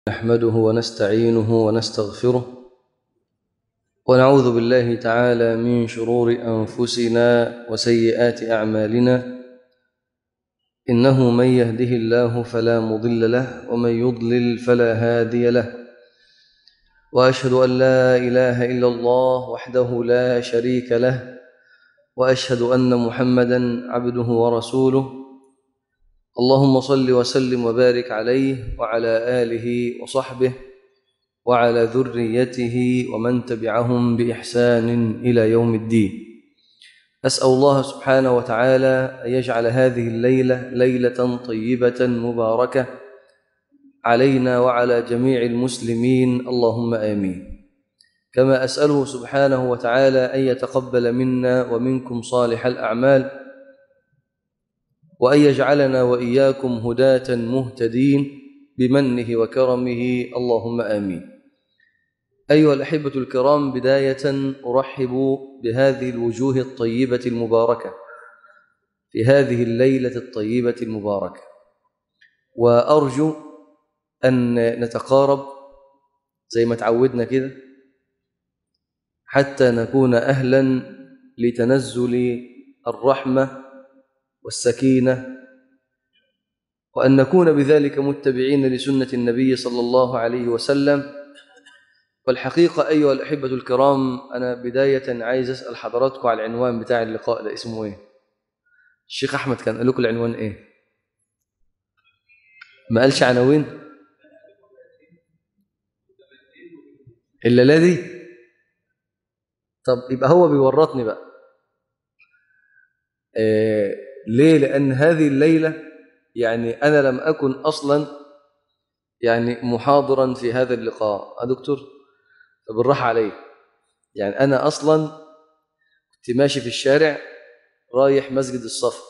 نحمده ونستعينه ونستغفره ونعوذ بالله تعالى من شرور أنفسنا وسيئات أعمالنا إنه من يهده الله فلا مضل له ومن يضلل فلا هادي له وأشهد أن لا إله إلا الله وحده لا شريك له وأشهد أن محمدًا عبده ورسوله اللهم صل وسلم وبارك عليه وعلى آله وصحبه وعلى ذريته ومن تبعهم بإحسان إلى يوم الدين. أسأل الله سبحانه وتعالى أن يجعل هذه الليلة ليلة طيبة مباركة علينا وعلى جميع المسلمين اللهم آمين. كما أسأله سبحانه وتعالى أن يتقبل منا ومنكم صالح الأعمال وأن يجعلنا وإياكم هداة مهتدين بمنه وكرمه اللهم آمين. أيها الأحبة الكرام، بداية أرحب بهذه الوجوه الطيبة المباركة في هذه الليلة الطيبة المباركة، وأرجو أن نتقارب زي ما تعودنا كده حتى نكون أهلا لتنزل الرحمة والسكينة، وأن نكون بذلك متبعين لسنة النبي صلى الله عليه وسلم. والحقيقة أيها الأحبة الكرام، أنا بداية عايز أسأل حضراتكم على العنوان بتاع اللقاء ده اسمه إيه؟ الشيخ أحمد كان قال لكم العنوان إيه؟ ما قالش عناوين؟ إلا دي؟ طب يبقى هو بيورطني بقى. ليه؟ لأن هذه الليلة يعني أنا لم أكن أصلا محاضرا في هذا اللقاء. دكتور بالراحة عليه. يعني أنا أصلا كنت ماشي في الشارع رايح مسجد الصفا،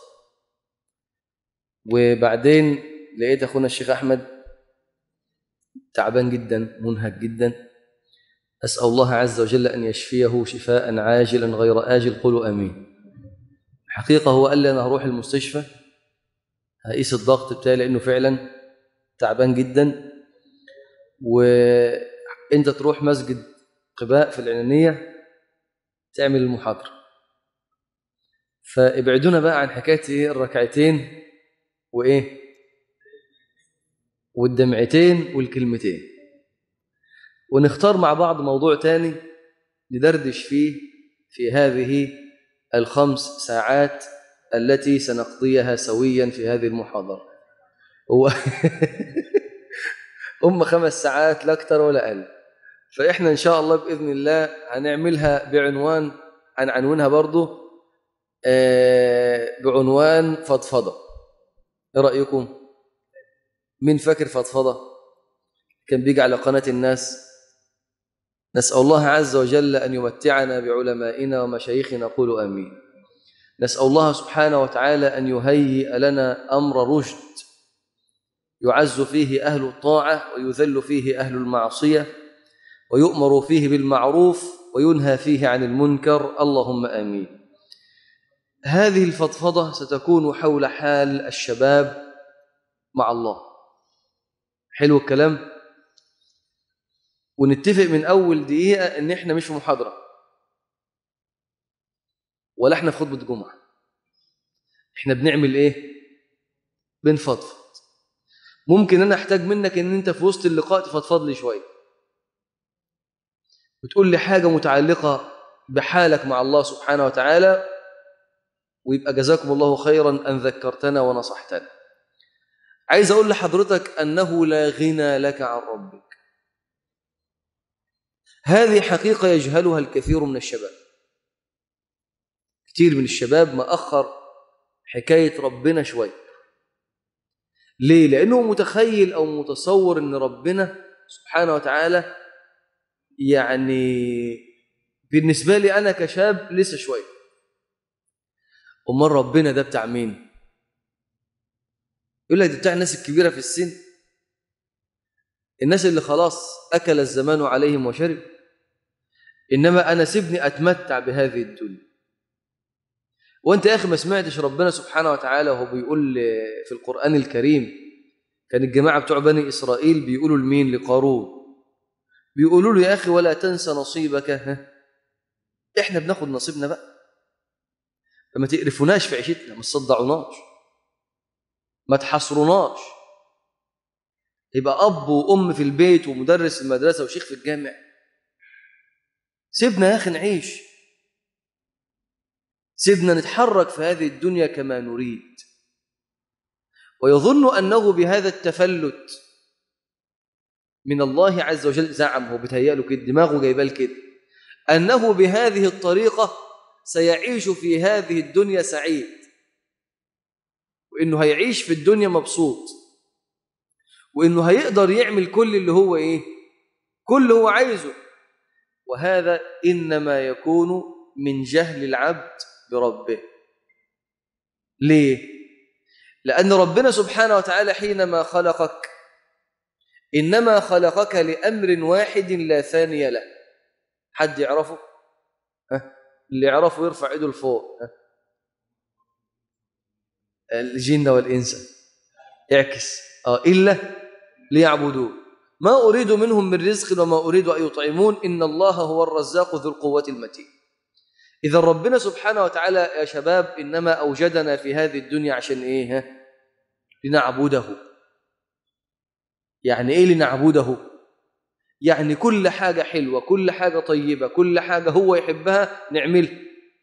وبعدين لقيت أخونا الشيخ أحمد تعبان جدا منهك جدا، أسأل الله عز وجل أن يشفيه شفاء عاجلا غير آجل، قولوا آمين. الحقيقة هو قال لي أنا هروح المستشفى هقيس الضغط بتاعي لأنه فعلا تعبان جدا، وأنت تروح مسجد قباء في العنانية تعمل المحاضرة، فابعدونا بقى عن حكاية الركعتين والدمعتين والكلمتين، ونختار مع بعض موضوع تاني ندردش فيه في هذه 5 ساعات التي سنقضيها سويا في هذه المحاضرة. هو هم 5 ساعات لا أكثر ولا أقل. فإحنا إن شاء الله بإذن الله هنعملها بعنوان، هنعنونها برضو بعنوان فضفضة. إيه رأيكم؟ مين فاكر فضفضة؟ كان بيجي على قناة الناس. نسأل الله عز وجل أن يمتعنا بعلمائنا ومشايخنا، قولوا آمين. نسأل الله سبحانه وتعالى أن يهيئ لنا أمر رشد يعز فيه أهل الطاعة ويذل فيه أهل المعصية، ويؤمر فيه بالمعروف وينهى فيه عن المنكر، اللهم آمين. هذه الفضفضة ستكون حول حال الشباب مع الله. حلو الكلام؟ ونتفق من أول دقيقة إن إحنا مش في محاضرة ولا إحنا في خطبة جمعة. إحنا بنعمل إيه؟ بنفضفض. ممكن أنا أحتاج منك إن أنت في وسط اللقاء تفضفض لي شوية وتقول لي حاجة متعلقة بحالك مع الله سبحانه وتعالى، ويبقى جزاكم الله خيرا أن ذكرتنا ونصحتنا. عايز أقول لحضرتك أنه لا غنى لك عن ربك. هذه حقيقة يجهلها الكثير من الشباب. كثير من الشباب مأخر حكاية ربنا شوية. ليه؟ لأنه متخيل أو متصور أن ربنا سبحانه وتعالى بالنسبة لي أنا كشاب لسه شوية. أمال ربنا ده بتاع مين؟ يقول لك ده بتاع الناس الكبيرة في السن، الناس اللي خلاص أكل الزمان عليهم وشرب، إنما أنا سيبني أتمتع بهذه الدنيا. وأنت يا أخي ما سمعتش ربنا سبحانه وتعالى وهو بيقول في القرآن الكريم كان الجماعة بتوع بني إسرائيل بيقولوا لمين؟ لقارون، بيقولوا له يا أخي ولا تنسى نصيبك، إحنا بناخد نصيبنا بقى، فما تقرفوناش في عيشتنا، ما تصدعوناش، ما تحصروناش، يبقى أب وأم في البيت ومدرس المدرسة وشيخ في الجامع، سيبنا يا أخي نعيش، سيبنا نتحرك في هذه الدنيا كما نريد. ويظن أنه بهذا التفلت من الله عز وجل، زعم هو بيتهيأله كده، دماغه جايبال كده، أنه بهذه الطريقة سيعيش في هذه الدنيا سعيد، وإنه هيعيش في الدنيا مبسوط، وإنه هيقدر يعمل كل اللي هو كل اللي هو عايزه. وهذا إنما يكون من جهل العبد بربه. ليه؟ لأن ربنا سبحانه وتعالى حينما خلقك إنما خلقك لأمر واحد لا ثاني له. حد يعرفه؟ اللي يعرفه يرفع يده لفوق. الجن والإنس، اعكس. إلا ليعبدون ما أريد منهم من رزق وما أريد أن يطعمون إن الله هو الرزاق ذو القوة المتين. إذا ربنا سبحانه وتعالى يا شباب إنما أوجدنا في هذه الدنيا عشان إيه؟ لنعبده. يعني إيه لنعبده؟ يعني كل حاجة حلوة، كل حاجة طيبة، كل حاجة هو يحبها نعملها.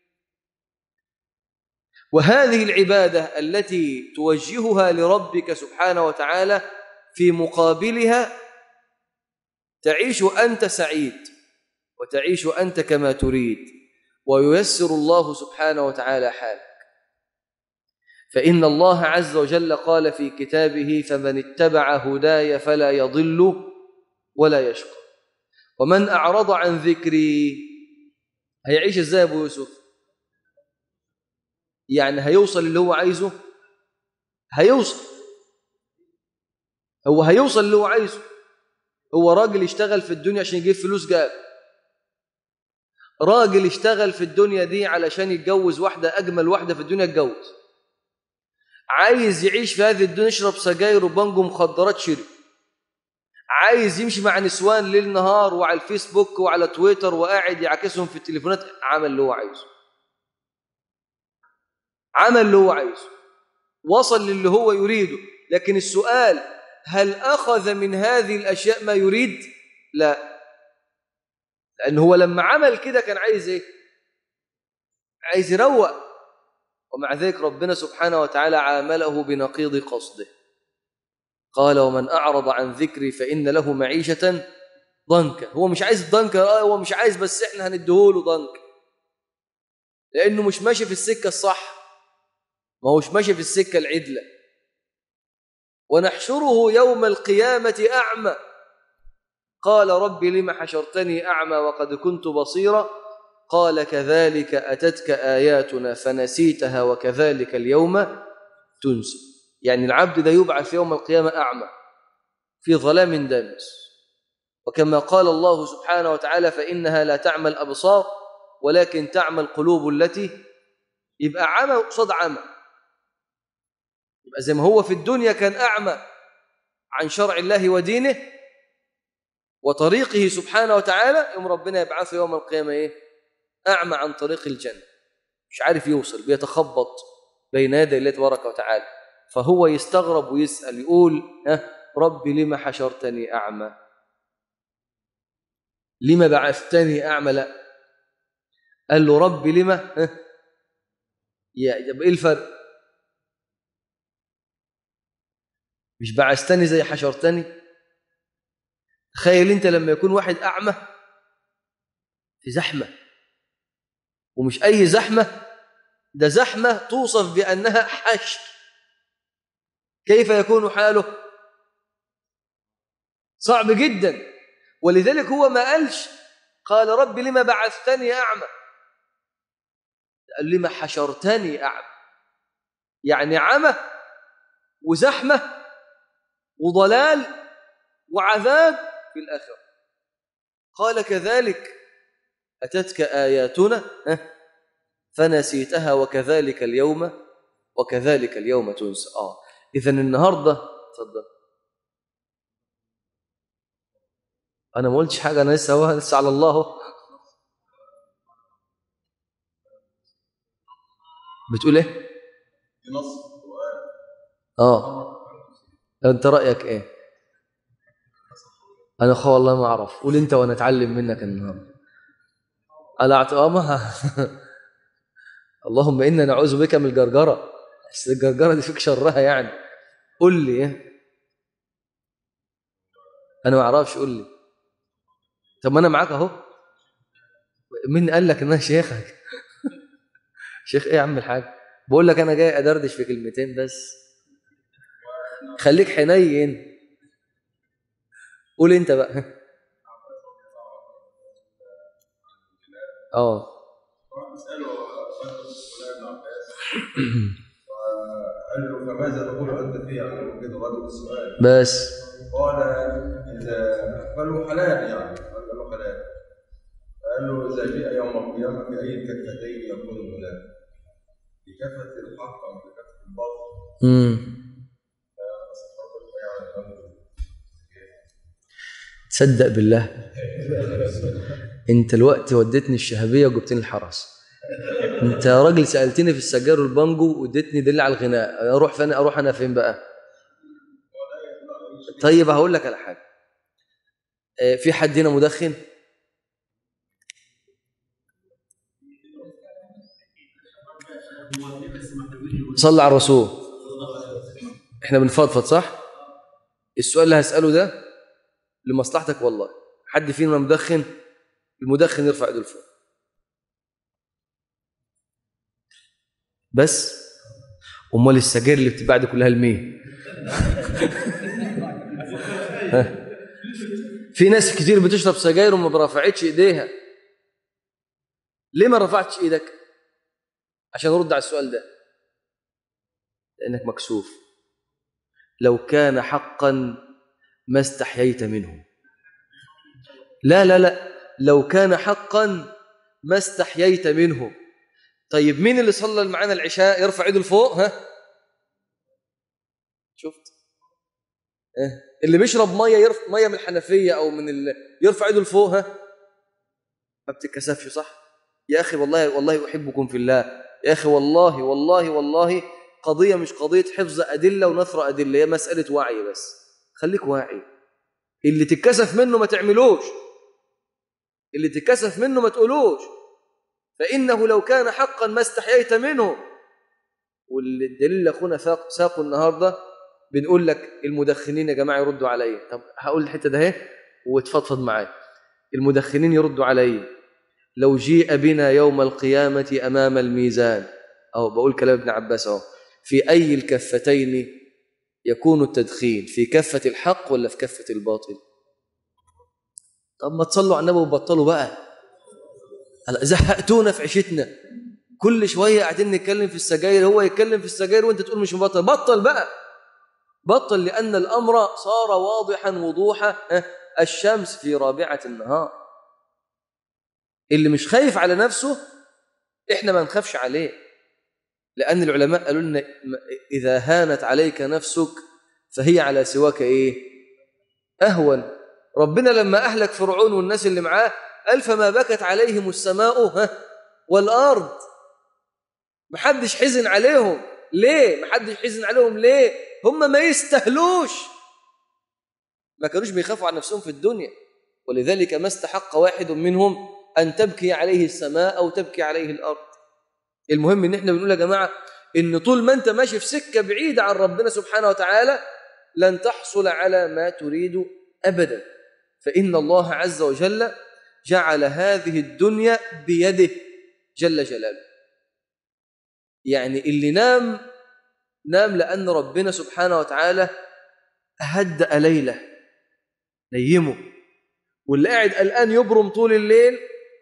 وهذه العبادة التي توجهها لربك سبحانه وتعالى في مقابلها تعيش أنت سعيد، وتعيش أنت كما تريد، وييسر الله سبحانه وتعالى حالك. فإن الله عز وجل قال في كتابه فمن اتبع هداي فلا يضل ولا يشقى ومن أعرض عن ذكري. هيعيش إزاي أبو يوسف؟ يعني هيوصل اللي هو عايزه، هو هيوصل اللي هو عايزه. هو راجل يشتغل في الدنيا عشان يجيب فلوس، جاب راجل يشتغل في الدنيا دي علشان يتجوز واحدة، أجمل واحدة في الدنيا يتجوز. عايز يعيش في هذه الدنيا يشرب سجاير وبانجو مخدرات شرب. عايز يمشي مع نسوان ليل نهار وعلى الفيسبوك وعلى تويتر وقاعد يعكسهم في التليفونات. عمل اللي هو عايزه، عمل اللي هو عايزه، وصل للي هو يريده. لكن السؤال هل أخذ من هذه الأشياء ما يريد؟ لا، لأنه هو لما عمل كده كان عايز إيه؟ عايز يروق. ومع ذلك ربنا سبحانه وتعالى عامله بنقيض قصده. قال ومن أعرض عن ذكري فإن له معيشة ضنكا. هو مش عايز ضنكا، هو مش عايز، بس إحنا هنديهوله ضنك لأنه مش ماشي في السكة الصح، ما هوش ماشي في السكة العدلة. ونحشره يوم القيامة أعمى قال رب لم حشرتني أعمى وقد كنت بصيرا قال كذلك أتتك آياتنا فنسيتها وكذلك اليوم تنسى. يعني العبد ده يبعث يوم القيامة أعمى في ظلام دامس. وكما قال الله سبحانه وتعالى فإنها لا تعمى الأبصار ولكن تعمى القلوب التي، يبقى عمى قصاد عمى. يبقى زي ما هو في الدنيا كان أعمى عن شرع الله ودينه وطريقه سبحانه وتعالى، يوم ربنا يبعثه يوم القيامة إيه؟ أعمى عن طريق الجنة، مش عارف يوصل، بيتخبط بين يدي الله تبارك وتعالى. فهو يستغرب ويسأل يقول ربي لما حشرتني أعمى، لما بعثتني أعمى؟ لا، قال له ربي لما يبقى إيه الفرق؟ مش بعثتني زي حشرتني. تخيل أنت لما يكون واحد أعمى في زحمة، ومش أي زحمة، ده زحمة توصف بأنها حشر، كيف يكون حاله؟ صعب جدا. ولذلك هو ما قالش قال رب لما بعثتني أعمى، قال لما حشرتني أعمى، يعني عمى وزحمة وضلال وعذاب في الآخرة. قال كذلك أتتك آياتنا فنسيتها وكذلك اليوم تنسى. إذن النهاردة تفضل. انا ما قلتش حاجه، انا لسه على الله اهو. بتقول ايه؟ في نص القرآن. اه، انت رايك ايه؟ انا اخو والله ما اعرف، قول انت وانا اتعلم منك النهارده. انا اعتقامها. اللهم انا نعوذ بك من الجرجره، بس الجرجره دي فيك شرها يعني. قول لي ايه؟ انا ما اعرفش، قول لي. طب ما انا معاك اهو. مين قال لك ان انا شيخك؟ شيخ ايه يا عم الحاج؟ بقول لك انا جاي ادردش في كلمتين بس، خليك حنين. قول انت بقى. اه. اسأله فلان بن عباس، قال له فماذا تقول أنت فيه؟ يعني كده رد السؤال. بس قال إذا قال له حلال، يعني قال له حلال. قال له إذا جاء يوم القيامة بأي الكفتين يكون هناك؟ بكفة الحق أم بكفة الباطل؟ تصدق بالله انت الوقت وديتني الشهبيه وجبتني الحرس. انت يا راجل سالتني في السجاير والبانجو واديتني دليل على الغناء، اروح فين؟ اروح انا فين بقى؟ طيب هقول لك على حاجه. في حد هنا مدخن؟ صلى على الرسول. احنا بنفضفض صح؟ السؤال اللي هساله ده لمصلحتك والله. حد فينا مدخن؟ المدخن يرفع ايده لفوق بس. امال السجاير اللي بتتباع دي كلها لمين؟ في ناس كتير بتشرب سجاير وما برفعتش ايديها. ليه ما رفعتش ايدك؟ عشان ارد على السؤال ده. لانك مكسوف. لو كان حقا ما استحييت منه. لا لا لا، لو كان حقا ما استحييت منه. طيب مين اللي صلى معانا العشاء يرفع ايده لفوق؟ ها، شفت؟ اللي بيشرب ميه يرفع ميه من الحنفيه او يرفع ايده لفوق. ها، ما بتتكسفش صح؟ يا اخي والله والله احبكم في الله. يا اخي والله والله والله قضيه مش قضيه حفظ ادله ونثر ادله، هي مساله وعي بس. خليك واعي. اللي تتكسف منه ما تعملوش، اللي تتكسف منه ما تقولوش، فانه لو كان حقا ما استحييت منه. والدليل اللي اخونا ساقه النهارده، بنقول لك المدخنين يا جماعه يردوا عليا. طب هقول الحته ده اهي وتفضفض معايا. المدخنين يردوا عليا. لو جيء بنا يوم القيامه امام الميزان، او بقول كلام ابن عباس اهو، في اي الكفتين يكون التدخين؟ في كفه الحق ولا في كفه الباطل؟ طب ما تصلوا على النبي وبطلوا بقى. زهقتونا في عيشتنا. كل شويه قاعدين نتكلم في السجاير، هو يتكلم في السجاير وانت تقول مش مبطل. بطل بقى، بطل، لأن الأمر صار واضحا وضوح الشمس في رابعة النهار. اللي مش خايف على نفسه إحنا ما نخافش عليه، لأن العلماء قالوا لنا إذا هانت عليك نفسك فهي على سواك إيه؟ أهون. ربنا لما أهلك فرعون والناس اللي معاه قال فما بكت عليهم السماء والأرض. محدش حزن عليهم. ليه؟ محدش حزن عليهم ليه؟ هم ما يستهلوش، ما كانوش بيخافوا عن نفسهم في الدنيا، ولذلك ما استحق واحد منهم أن تبكي عليه السماء أو تبكي عليه الأرض. المهم إن إحنا بنقول يا جماعة إن طول ما أنت ماشي في سكة بعيدة عن ربنا سبحانه وتعالى لن تحصل على ما تريد أبدا. فإن الله عز وجل جعل هذه الدنيا بيده جل جلاله. يعني اللي نام نام لأن ربنا سبحانه وتعالى هدأ ليله نيمه، واللي قاعد الآن يبرم طول الليل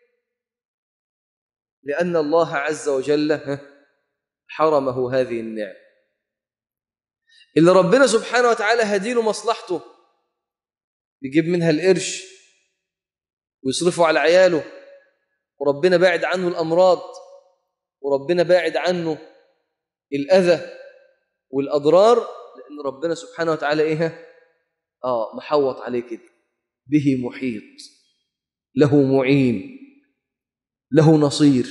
لأن الله عز وجل حرمه هذه النعم. اللي ربنا سبحانه وتعالى هديله مصلحته بيجيب منها القرش ويصرفه على عياله، وربنا باعد عنه الأمراض، وربنا باعد عنه الأذى والأضرار، لأن ربنا سبحانه وتعالى إيه؟ محوط عليه كده. به محيط، له معين، له نصير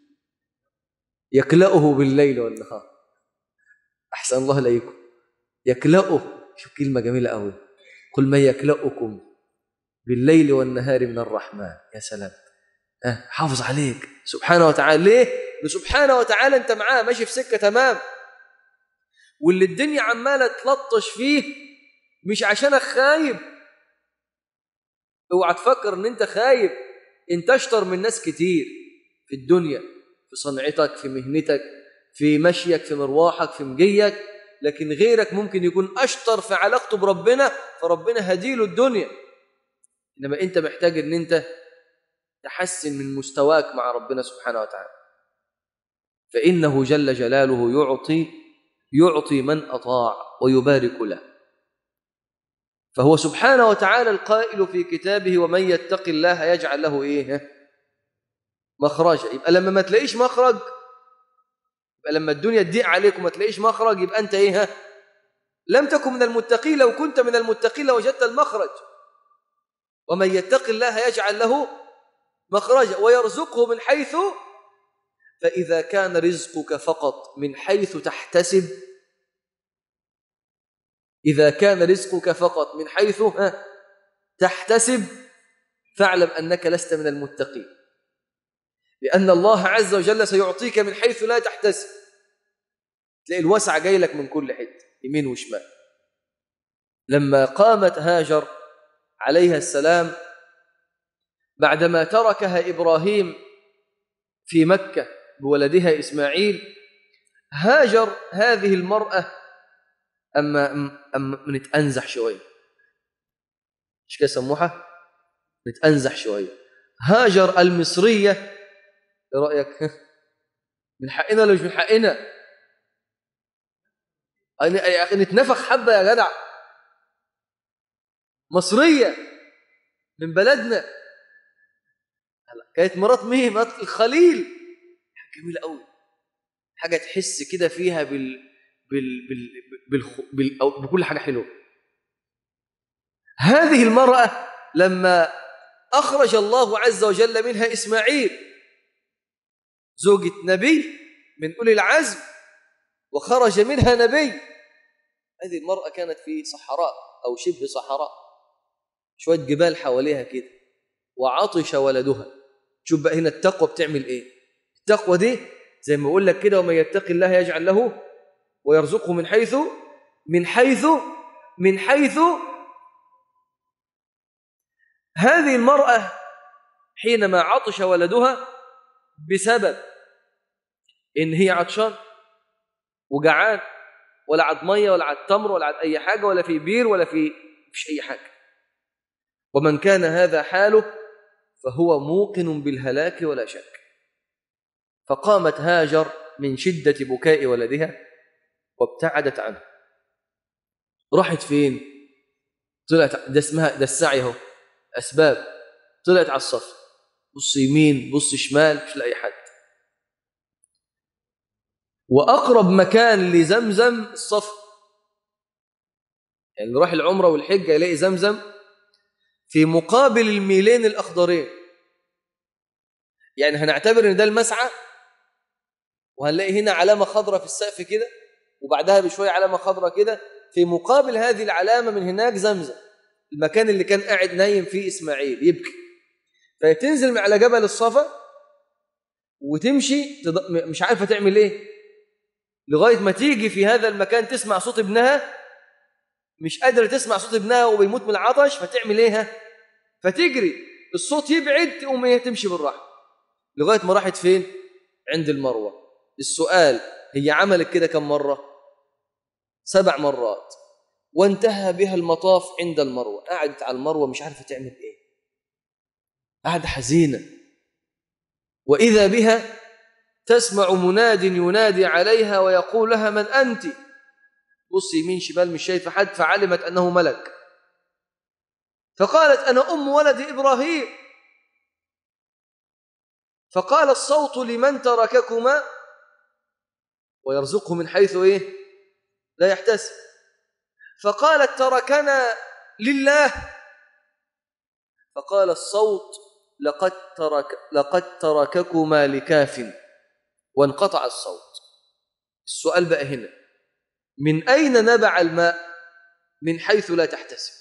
يكلأه بالليل والنهار. أحسن الله إليكم. يكلأه، شوف كلمة جميلة أوي، قل من يكلأكم بالليل والنهار من الرحمن. يا سلام، حافظ عليك سبحانه وتعالى. ليه؟ سبحانه وتعالى أنت معاه ماشي في سكة تمام، واللي الدنيا عمالة تلطش فيه مش عشانك خايب. اوعى تفكر ان انت خايب، انت اشطر من ناس كتير في الدنيا، في صنعتك، في مهنتك، في مشيك، في مرواحك، في مجيك، لكن غيرك ممكن يكون اشطر في علاقته بربنا، فربنا هديله الدنيا. انما انت محتاج ان انت تحسن من مستواك مع ربنا سبحانه وتعالى، فإنه جل جلاله يعطي من أطاع ويبارك له. فهو سبحانه وتعالى القائل في كتابه ومن يتق الله يجعل له إيه؟ مخرجا. يبقى لما ما تلاقيش مخرج، يبقى لما الدنيا تضيق عليك وما تلاقيش مخرج، يبقى أنت إيه؟ لم تكن من المتقين. لو كنت من المتقين لوجدت المخرج. ومن يتق الله يجعل له مخرجا ويرزقه من حيث، فإذا كان رزقك فقط من حيث تحتسب، إذا كان رزقك فقط من حيث تحتسب، فاعلم أنك لست من المتقين، لأن الله عز وجل سيعطيك من حيث لا تحتسب. تلاقي الوسع جاي لك من كل حته، يمين وشمال. لما قامت هاجر عليها السلام بعدما تركها إبراهيم في مكة بولدها إسماعيل، هاجر هذه المرأة أما نتأنزح شوية، مش كده سموحة؟ نتأنزح شوية. هاجر المصرية، ايه رأيك؟ من حقنا ولا مش من حقنا؟ يا أخي نتنفخ حبة يا جدع. مصرية من بلدنا، كانت مرات مين؟ مرات الخليل. جميلة قوي، حاجة تحس كده فيها بكل حاجة حلوة. هذه المرأة لما أخرج الله عز وجل منها إسماعيل زوجة نبي من أولي العزم، وخرج منها نبي، هذه المرأة كانت في صحراء أو شبه صحراء، شوية جبال حواليها كده، وعطش ولدها. شوف بقى هنا التقوى بتعمل إيه. التقوى دي زي ما أقول لك كده، ومن يتق الله يجعل له ويرزقه من حيث. هذه المرأة حينما عطش ولدها بسبب إن هي عطشان وجعان، ولا عاد مية ولا عاد تمر ولا عاد أي حاجة، ولا في بير ولا فيش أي حاجة، ومن كان هذا حاله فهو موقن بالهلاك ولا شك. فقامت هاجر من شدة بكاء ولدها وابتعدت عنه. راحت فين؟ طلعت، ده اسمها ده السعي اهو، أسباب. طلعت على الصف، بص يمين بص شمال، مش لاقي حد. وأقرب مكان لزمزم الصف، يعني اللي راح العمرة والحجة يلاقي زمزم في مقابل الميلين الأخضرين. يعني هنعتبر إن ده المسعى، وهنلاقي هنا علامة خضراء في السقف كده، وبعدها بشوية علامة خضراء كده، في مقابل هذه العلامة من هناك زمزم، المكان اللي كان قاعد نايم فيه إسماعيل يبكي. فتنزل من على جبل الصفا وتمشي مش عارفة تعمل إيه، لغاية ما تيجي في هذا المكان تسمع صوت ابنها، مش قادرة تسمع صوت ابنها وبيموت من العطش، فتعمل إيه؟ فتجري، الصوت يبعد، تقوم هي تمشي بالراحة لغاية ما راحت فين؟ عند المروة. السؤال، هي عملت كده كم مرة؟ 7 مرات، وانتهى بها المطاف عند المروة. قعدت على المروة مش عارفة تعمل إيه، قعدة حزينة. وإذا بها تسمع مناد ينادي عليها ويقول لها من أنت؟ بص يمين شمال مش شايفة حد، فعلمت أنه ملك، فقالت أنا أم ولد إبراهيم. فقال الصوت لمن ترككما ويرزقه من حيث إيه؟ لا يحتسب. فقالت تركنا لله. فقال الصوت لقد ترككما لكاف، وانقطع الصوت. السؤال بقى هنا، من أين نبع الماء؟ من حيث لا تحتسب،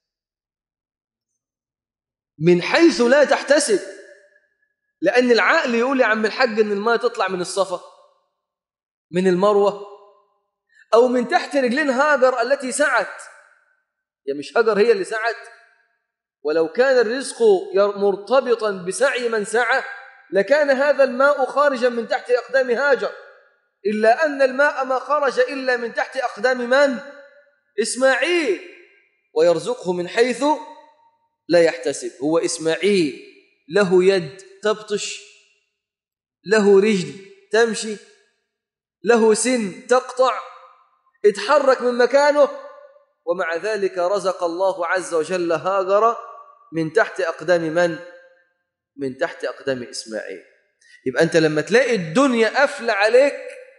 من حيث لا تحتسب. لأن العقل يقول يا عم الحاج إن الماء تطلع من الصفا، من المروة، أو من تحت رجلين هاجر التي سعت. يا مش هاجر هي اللي سعت؟ ولو كان الرزق مرتبطا بسعي من سعى لكان هذا الماء خارجا من تحت أقدام هاجر، إلا أن الماء ما خرج إلا من تحت أقدام من؟ إسماعيل. ويرزقه من حيث لا يحتسب. هو إسماعيل له يد تبطش، له رجل تمشي، له سن تقطع، اتحرك من مكانه، ومع ذلك رزق الله عز وجل هاجر من تحت أقدام من؟ من تحت أقدام إسماعيل. يبقى أنت لما تلاقي الدنيا قافلة عليك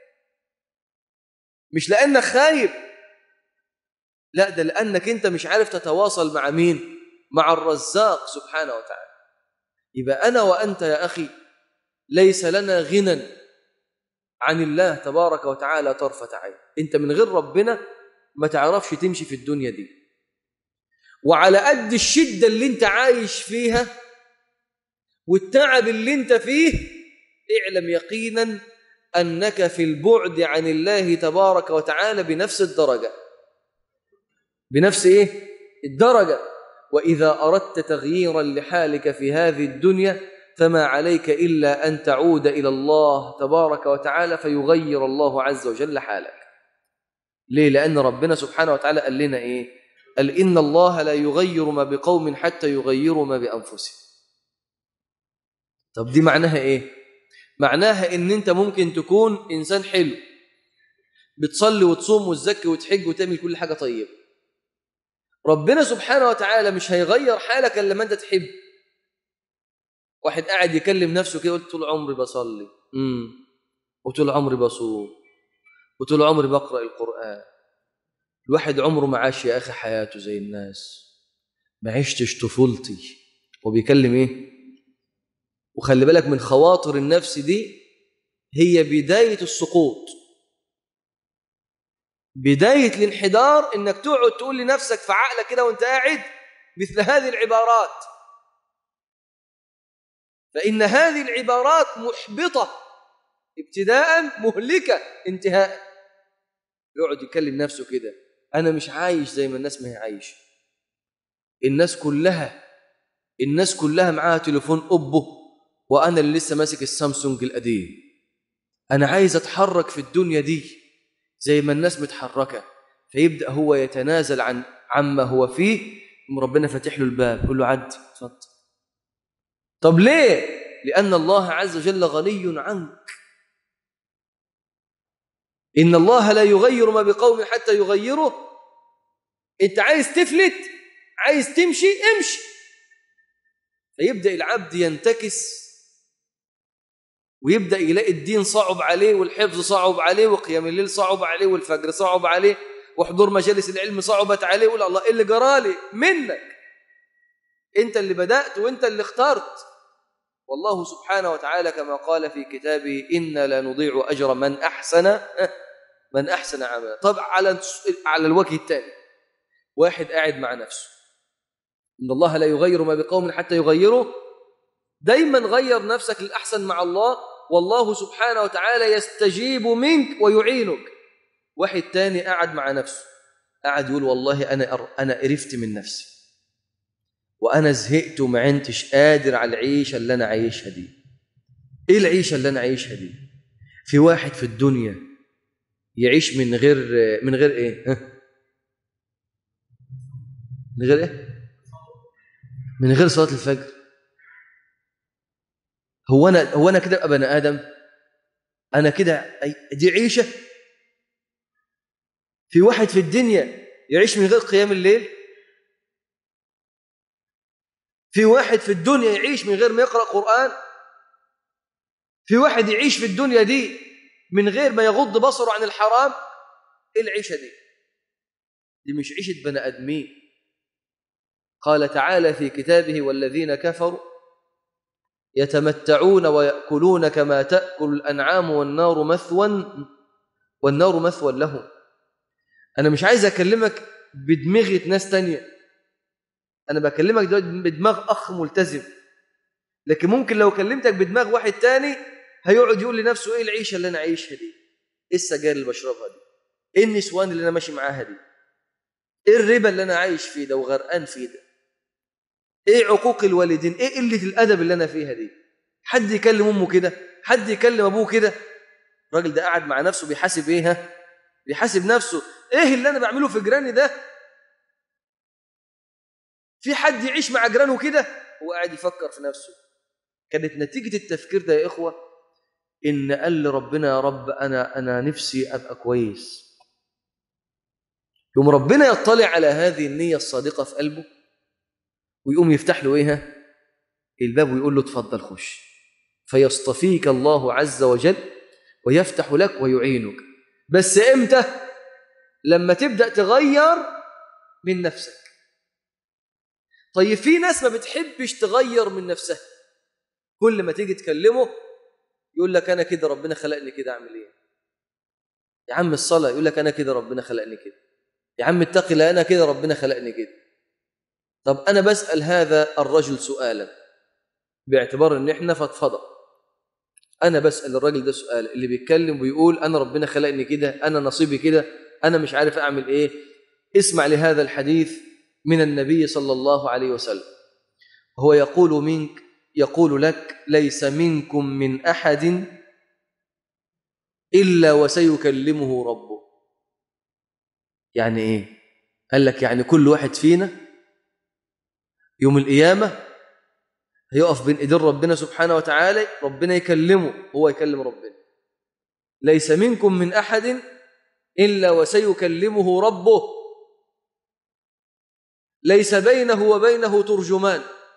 مش لأنك خايب، لا، ده لأنك أنت مش عارف تتواصل مع مين؟ مع الرزاق سبحانه وتعالى. يبقى أنا وأنت يا أخي ليس لنا غنى عن الله تبارك وتعالى طرفة عين. أنت من غير ربنا ما تعرفش تمشي في الدنيا دي، وعلى قد الشدة اللي أنت عايش فيها والتعب اللي أنت فيه اعلم يقينا أنك في البعد عن الله تبارك وتعالى بنفس الدرجة. بنفس إيه؟ الدرجة. وإذا أردت تغييرا لحالك في هذه الدنيا فما عليك إلا أن تعود إلى الله تبارك وتعالى فيغير الله عز وجل حالك. ليه؟ لأن ربنا سبحانه وتعالى قال لنا إيه؟ قال إن الله لا يغير ما بقوم حتى يغيروا ما بأنفسهم. طب دي معناها إيه؟ معناها إن أنت ممكن تكون إنسان حلو، بتصلي وتصوم وتزكي وتحج وتعمل كل حاجة طيبة، ربنا سبحانه وتعالى مش هيغير حالك إلا لما أنت تحب. واحد قاعد يكلم نفسه كده يقول طول عمري بصلي، وطول عمري بصوم، وطول عمري بقرأ القرآن. الواحد عمره ما عاش يا أخي حياته زي الناس، ما عشتش طفولتي، وبيكلم إيه؟ وخلي بالك من خواطر النفس دي، هي بداية السقوط، بداية الانحدار، إنك تقعد تقول لنفسك في عقلك كده وانت قاعد مثل هذه العبارات. فإن هذه العبارات محبطة ابتداء، مهلكة انتهاء. يقعد يكلم نفسه كده، أنا مش عايش زي ما الناس ما هي عايشة. الناس كلها معاها تليفون أبو، وأنا اللي لسه ماسك السامسونج القديم. أنا عايز أتحرك في الدنيا دي زي ما الناس متحركة. فيبدأ هو يتنازل عما هو فيه، ربنا فتح له الباب يقول له عدي اتفضل. طب ليه؟ لأن الله عز وجل غني عنك. إن الله لا يغير ما بقوم حتى يغيروا. أنت عايز تفلت، عايز تمشي، امشي. فيبدأ العبد ينتكس، ويبدأ يلاقي الدين صعب عليه، والحفظ صعب عليه، وقيام الليل صعب عليه، والفجر صعب عليه، وحضور مجالس العلم صعبت عليه. يقول الله إيه اللي جرالي؟ منك أنت اللي بدأت وأنت اللي اخترت. والله سبحانه وتعالى كما قال في كتابه إنا لا نضيع أجر من أحسن عملا. طبعا على الوجه الثاني، واحد قاعد مع نفسه، إن الله لا يغير ما بقوم حتى يغيروا. دايما غير نفسك للأحسن مع الله، والله سبحانه وتعالى يستجيب منك ويعينك. واحد تاني قاعد مع نفسه، قاعد يقول والله أنا قرفت من نفسي، وأنا زهقت وما عنتش قادر على العيشة اللي أنا عايشها دي. إيه العيشة اللي أنا عايشها دي؟ في واحد في الدنيا يعيش من غير إيه؟ من غير إيه؟ من غير صلاة الفجر. هو أنا كده أبقى بني آدم؟ أنا كده دي عيشة؟ في واحد في الدنيا يعيش من غير قيام الليل؟ في واحد في الدنيا يعيش من غير ما يقرأ قرآن؟ في واحد يعيش في الدنيا دي من غير ما يغض بصره عن الحرام؟ إيه العيشة دي؟ دي مش عيشة بني آدمين. قال تعالى في كتابه والذين كفروا يتمتعون ويأكلون كما تأكل الأنعام والنار مثوى لهم. أنا مش عايز أكلمك بدماغة ناس تانية، أنا بكلمك دلوقتي بدماغ أخ ملتزم، لكن ممكن لو كلمتك بدماغ واحد تاني هيقعد يقول لنفسه إيه العيشة اللي أنا عايشها دي، إيه السجاير اللي بشربها دي، إيه النسوان اللي أنا ماشي معاها دي، إيه الربا اللي أنا عايش فيه ده وغرقان فيه ده، إيه عقوق الوالدين، إيه قلة الأدب اللي أنا فيها دي. حد يكلم أمه كده، حد يكلم أبوه كده. الراجل ده قاعد مع نفسه بيحاسب إيه؟ ها؟ بيحاسب نفسه، إيه اللي أنا بعمله في جيراني ده؟ في حد يعيش مع جيرانه كده؟ هو قاعد يفكر في نفسه. كانت نتيجة التفكير ده يا إخوة إن قال لربنا يا رب أنا نفسي أبقى كويس. يوم ربنا يطلع على هذه النية الصادقة في قلبه ويقوم يفتح له إيه؟ الباب ويقول له اتفضل خش، فيصطفيك الله عز وجل ويفتح لك ويعينك. بس إمتى؟ لما تبدأ تغير من نفسك. طيب في ناس ما بتحبش تغير من نفسها، كل ما تيجي تكلمه يقول لك أنا كده ربنا خلقني كده، أعمل إيه؟ يا عم الصلاة، يقول لك أنا كده ربنا خلقني كده. يا عم اتقي الله، أنا كده ربنا خلقني كده. طب أنا بسأل هذا الرجل سؤالا باعتبار إن إحنا فضفضة، أنا بسأل الراجل ده سؤال اللي بيتكلم ويقول أنا ربنا خلقني كده، أنا نصيبي كده، أنا مش عارف أعمل إيه. اسمع لهذا الحديث من النبي صلى الله عليه وسلم، هو يقول لك ليس منكم من أحد إلا وسيكلمه ربه. يعني إيه؟ قال لك يعني كل واحد فينا يوم القيامة هيقف بين إيدين ربنا سبحانه وتعالى، ربنا يكلمه، هو يكلم ربنا. ليس منكم من أحد إلا وسيكلمه ربه، ليس بينه وبينه ترجمان،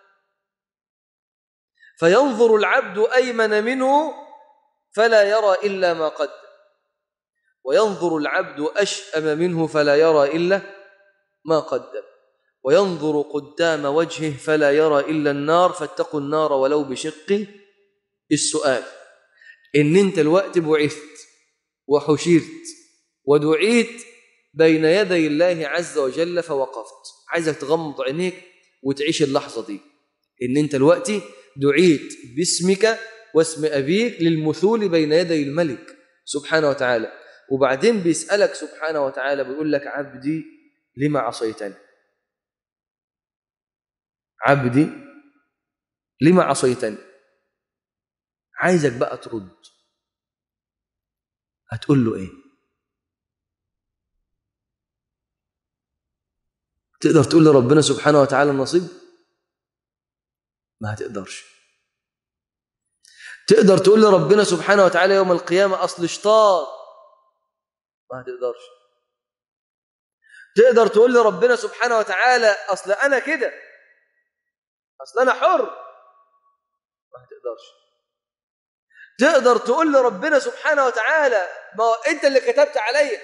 فينظر العبد أيمن منه فلا يرى إلا ما قدم، وينظر العبد أشأم منه فلا يرى إلا ما قدم، وينظر قدام وجهه فلا يرى إلا النار، فاتقوا النار ولو بشق. السؤال إن أنت الوقت بعثت وحشرت ودعيت بين يدي الله عز وجل فوقفت، عايزك تغمض عينيك وتعيش اللحظة دي، إن أنت الوقت دعيت باسمك واسم أبيك للمثول بين يدي الملك سبحانه وتعالى، وبعدين بيسألك سبحانه وتعالى بيقول لك عبدي لما عصيتني، عبدي لما عصيتني. عايزك بقى ترد، هتقول له ايه؟ تقدر تقول لربنا سبحانه وتعالى النصيب؟ ما هتقدرش. تقدر تقول لربنا سبحانه وتعالى يوم القيامة أصل شطار؟ ما هتقدرش. تقدر تقول لربنا سبحانه وتعالى أصل أنا كده، أصل أنا حر؟ ما هتقدرش. تقدر تقول لربنا سبحانه وتعالى ما هو أنت اللي كتبت عليا،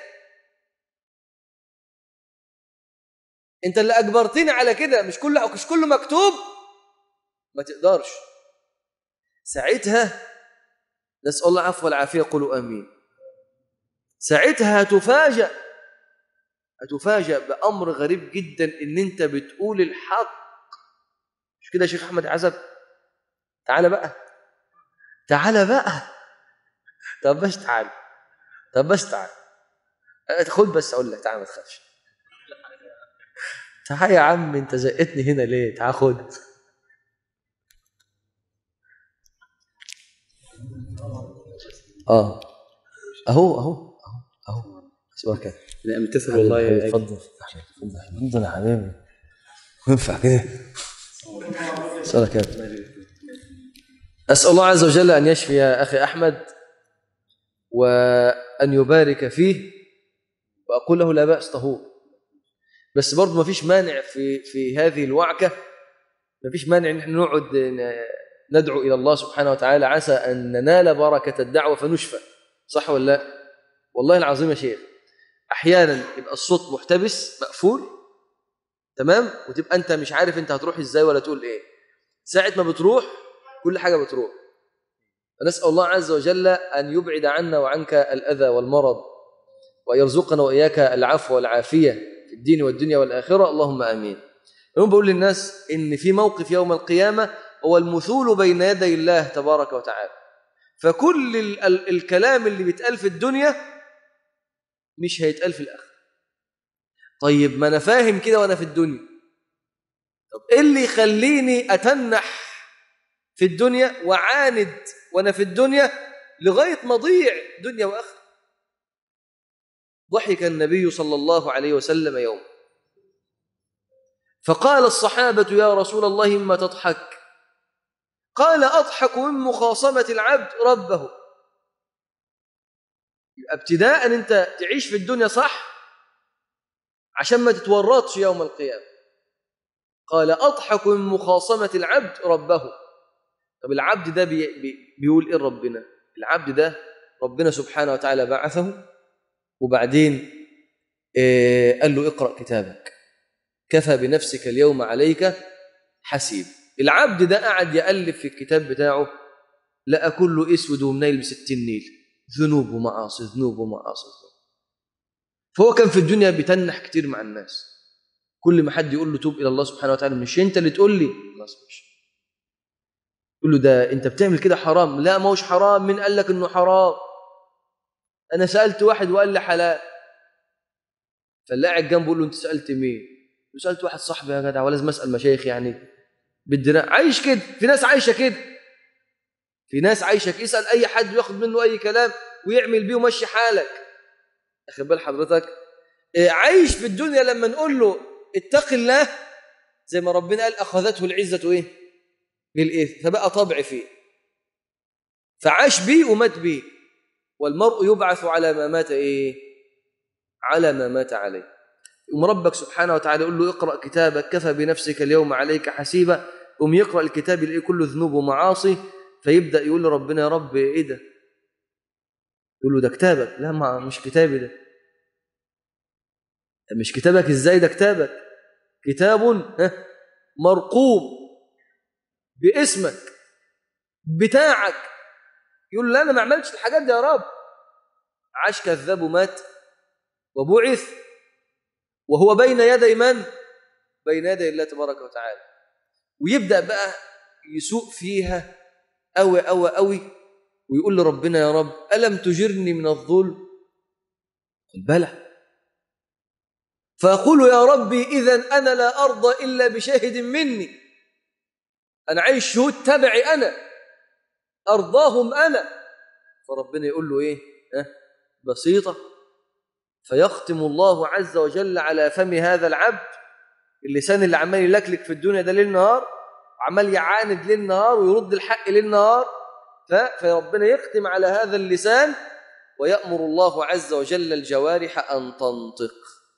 أنت اللي أجبرتني على كده، مش كله مكتوب؟ ما تقدرش. ساعتها نسأل الله العفو والعافية، قولوا آمين. ساعتها هتفاجأ بأمر غريب جدا، إن أنت بتقول الحق. مش كده يا شيخ أحمد عزب؟ تعال بقى. طب بس تعال خد بس أقول لك، تعال ما تخافش. تعال يا عم، أنت زقتني هنا ليه؟ تعال خد. أهو سؤالك. لا امتثل والله يا اتفضل يا حبيبي، ينفع كده؟ سؤالك يا أسأل الله عز وجل أن يشفي يا أخي أحمد وأن يبارك فيه، وأقول له لا بأس طهور. بس برضه ما فيش مانع في هذه الوعكة، ما فيش مانع ان احنا نقعد ندعو إلى الله سبحانه وتعالى، عسى أن ننال بركة الدعوة فنشفى. صح ولا لا؟ والله العظيم يا شيخ، أحيانا يبقى الصوت محتبس مقفول تمام، وتبقى أنت مش عارف أنت هتروح إزاي ولا تقول إيه. ساعة ما بتروح كل حاجة بتروح. فنسأل الله عز وجل أن يبعد عنا وعنك الأذى والمرض، ويرزقنا وإياك العفو والعافية في الدين والدنيا والآخرة، اللهم آمين. يوم بقول للناس إن في موقف يوم القيامة هو المثول بين يدي الله تبارك وتعالى. فكل الكلام اللي بيتقال في الدنيا مش هيتقال في الآخرة. طيب ما أنا فاهم كده وأنا في الدنيا، طب إيه اللي يخليني أتنح في الدنيا وعاند وأنا في الدنيا لغاية ما أضيع دنيا وآخرة؟ ضحك النبي صلى الله عليه وسلم يوم، فقال الصحابة يا رسول الله مما تضحك؟ قال أضحك من مخاصمة العبد ربه. ابتداء أنت تعيش في الدنيا صح عشان ما تتورطش يوم القيامة. قال أضحك من مخاصمة العبد ربه. طب العبد ده بيقول إيه ربنا؟ العبد ده ربنا سبحانه وتعالى بعثه وبعدين قال له اقرأ كتابك كفى بنفسك اليوم عليك حسيب. العبد ده قاعد يألف في الكتاب بتاعه لقى كله اسود ومنيل ب60 نيل، ذنوب ومعاصي ذنوب ومعاصي. فهو كان في الدنيا بيتنح كتير مع الناس، كل ما حد يقول له توب إلى الله سبحانه وتعالى، مش أنت اللي تقول لي خلاص مش يقول له ده أنت بتعمل كده حرام، لا ما هوش حرام، من قال لك إنه حرام؟ أنا سألت واحد وقال لي حلال. فاللي قاعد جنبه يقول له أنت سألت مين؟ سألت واحد صاحبي يا جدع، ولازم أسأل مشايخ يعني بالدراع. عايش كده، في ناس عايشة كده، في ناس عايشة كده، يسأل أي حد وياخد منه أي كلام ويعمل بيه ومشي حالك. أخذ بال حضرتك؟ عايش في الدنيا لما نقول له اتق الله زي ما ربنا قال أخذته العزة إيه؟ بالإثم، فبقى طبع فيه، فعاش بيه ومات بيه. والمرء يبعث على ما مات إيه؟ على ما مات عليه. ربك سبحانه وتعالى يقول له اقرأ كتابك كفى بنفسك اليوم عليك حسيبا. يقرأ الكتاب يلاقيه كله ذنوب ومعاصي، فيبدأ يقول لربنا يا رب إيه ده؟ يقول له ده كتابك. لا ما مش كتابي ده. مش كتابك إزاي؟ ده كتابك، كتاب مرقوم باسمك بتاعك. يقول له لا أنا ما عملتش الحاجات دي يا رب. عاش كذاب ومات وبعث وهو بين يدي من؟ بين يدي الله تبارك وتعالى. ويبدأ بقى يسوء فيها أوي أوي أوي، ويقول لربنا يا رب ألم تجرني من الظلم؟ قل بلى. فيقول يا ربي إذن أنا لا أرضى إلا بشاهد مني، أنا عايز شهود تبعي أنا أرضاهم أنا. فربنا يقول له إيه؟ بسيطة. فيختم الله عز وجل على فم هذا العبد، اللسان اللي عمال يلكلك في الدنيا ده ليل نهار، وعمال يعاند ليل نهار ويرد الحق ليل نهار، فربنا يختم على هذا اللسان ويأمر الله عز وجل الجوارح أن تنطق.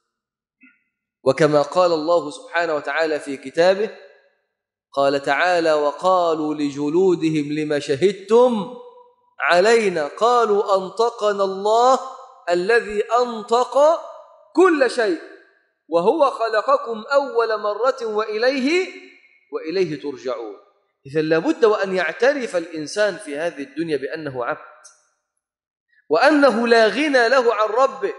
وكما قال الله سبحانه وتعالى في كتابه، قال تعالى وقالوا لجلودهم لما شهدتم علينا قالوا أنطقنا الله الذي أنطق كل شيء وهو خلقكم أول مرة وإليه ترجعون. إذا لابد وأن يعترف الإنسان في هذه الدنيا بأنه عبد، وأنه لا غنى له عن ربه،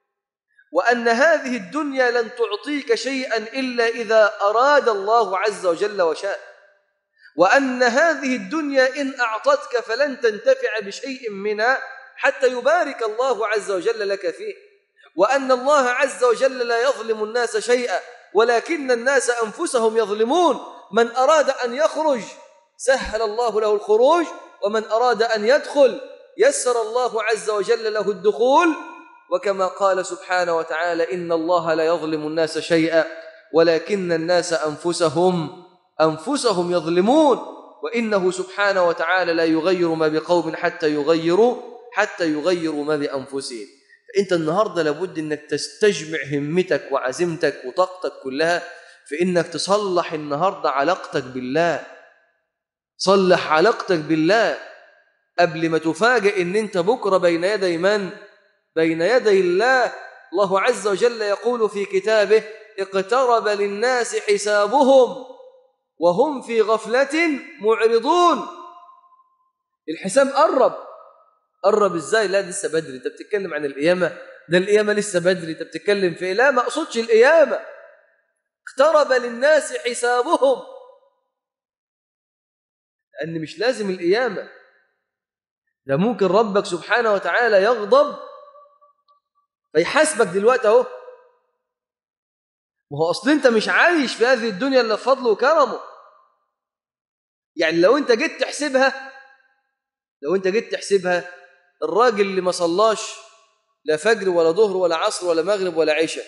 وأن هذه الدنيا لن تعطيك شيئا إلا إذا أراد الله عز وجل وشاء، وأن هذه الدنيا إن أعطتك فلن تنتفع بشيء منها حتى يبارك الله عز وجل لك فيه، وأن الله عز وجل لا يظلم الناس شيئا ولكن الناس أنفسهم يظلمون. من أراد أن يخرج سهل الله له الخروج، ومن أراد أن يدخل يسر الله عز وجل له الدخول. وكما قال سبحانه وتعالى إن الله لا يظلم الناس شيئا ولكن الناس أنفسهم يظلمون، وإنه سبحانه وتعالى لا يغير ما بقوم حتى يغيروا ما بأنفسهم. فأنت النهاردة لابد أنك تستجمع همتك وعزيمتك وطاقتك كلها في أنك تصلح النهاردة علاقتك بالله. صلح علاقتك بالله قبل ما تفاجئ أن أنت بكرة بين يدي من؟ بين يدي الله. الله عز وجل يقول في كتابه اقترب للناس حسابهم وهم في غفلة معرضون. الحساب قرب ازاي؟ لا لسه بدري، انت بتتكلم عن القيامة، ده القيامة لسه بدري، انت بتتكلم في لا ما اقصدش القيامة. اقترب للناس حسابهم، لأن مش لازم القيامة، ده ممكن ربك سبحانه وتعالى يغضب فيحاسبك دلوقتي اهو. ما هو اصل انت مش عايش في هذه الدنيا الا بفضله وكرمه. يعني لو انت جيت تحسبها الراجل اللي ما صلاش لا فجر ولا ظهر ولا عصر ولا مغرب ولا عشاء،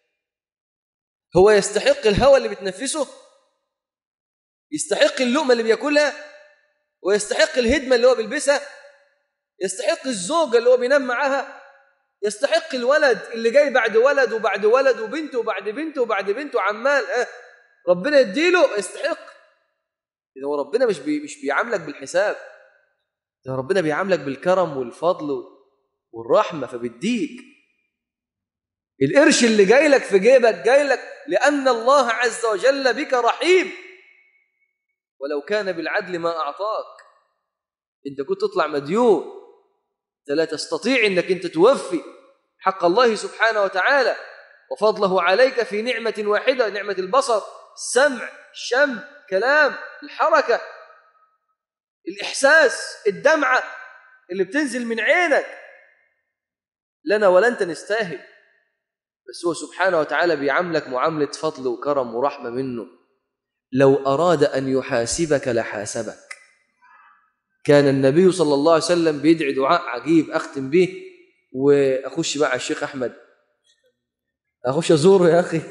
هو يستحق الهوى اللي بتنفسه؟ يستحق اللقمة اللي بياكلها؟ ويستحق الهدمة اللي هو بيلبسها؟ يستحق الزوجة اللي هو بينام معاها؟ يستحق الولد اللي جاي بعد ولد وبعد ولد وبنته وبعد بنته وبعد بنته عمال ربنا يديله؟ يستحق؟ إذا هو ربنا مش بيعاملك بالحساب، ده ربنا بيعاملك بالكرم والفضل والرحمة، فبيديك القرش اللي جاي لك في جيبك، جاي لك لأن الله عز وجل بك رحيم، ولو كان بالعدل ما أعطاك. أنت كنت تطلع مديون، أنت لا تستطيع أنك أنت توفي حق الله سبحانه وتعالى وفضله عليك في نعمة واحدة، نعمة البصر، السمع، الشم، كلام، الحركة، الإحساس، الدمعة اللي بتنزل من عينك. لنا ولا أنت نستاهل، بس هو سبحانه وتعالى بيعاملك معاملة فضل وكرم ورحمة منه. لو أراد أن يحاسبك لحاسبك. كان النبي صلى الله عليه وسلم بيدعي دعاء عجيب أختم به وأخش بقى على الشيخ أحمد، أخش أزوره يا أخي.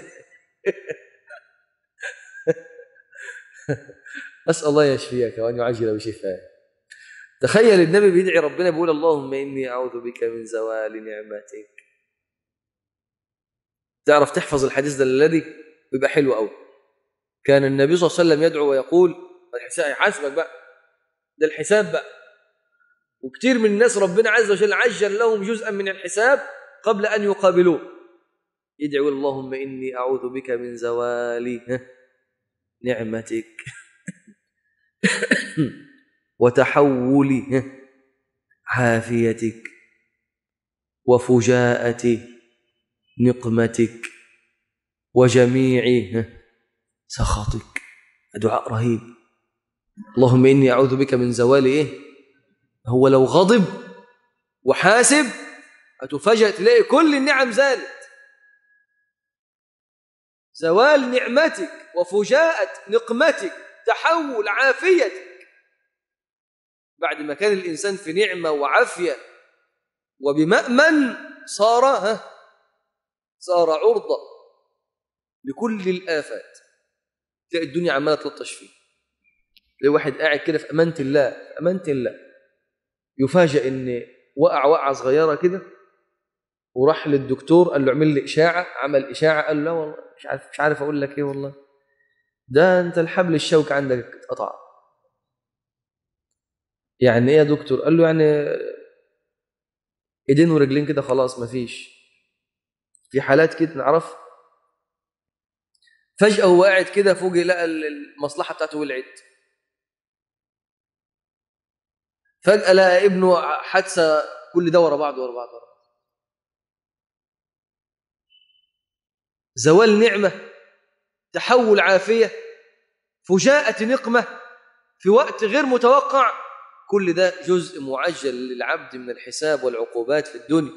أسأل الله يشفيك وأن يعجل بشفائك. تخيل النبي بيدعي ربنا بيقول اللهم إني أعوذ بك من زوال نعمتك. تعرف تحفظ الحديث ده الذي بيبقى حلو قوي. كان النبي صلى الله عليه وسلم يدعو ويقول الحساب يحاسبك بقى، ده الحساب بقى. وكثير من الناس ربنا عز وجل عجل لهم جزءا من الحساب قبل أن يقابلوه. يدعو اللهم إني أعوذ بك من زوال نعمتك وتحول عافيتك وفجاءة نقمتك وجميع سخطك. دعاء رهيب. اللهم إني أعوذ بك من زوال هو لو غضب وحاسب هتفاجأ تلاقي كل النعم زالت. زوال نعمتك وفجاءة نقمتك تحول عافيتك. بعد ما كان الإنسان في نعمة وعافية وبمأمن صار عرضة لكل الآفات. تلاقي الدنيا عمالة تلطش فيه، تلاقي واحد قاعد كده في أمانة الله يفاجأ إن وقعة صغيرة كده وراح للدكتور قال له اعمل لي إشاعة، عمل إشاعة قال له لا والله مش عارف أقول لك إيه، والله ده أنت الحبل الشوكي عندك اتقطع. يعني إيه يا دكتور؟ قال له يعني إيدين ورجلين كده خلاص مفيش. في حالات كده نعرف فجأة هو قاعد كده فوق لقى المصلحة بتاعته ولعت، فجأة لقى ابنه حادثة، كل ده ورا بعض. زوال نعمة، تحول عافية، فجاءة نقمة في وقت غير متوقع، كل ده جزء معجل للعبد من الحساب والعقوبات في الدنيا،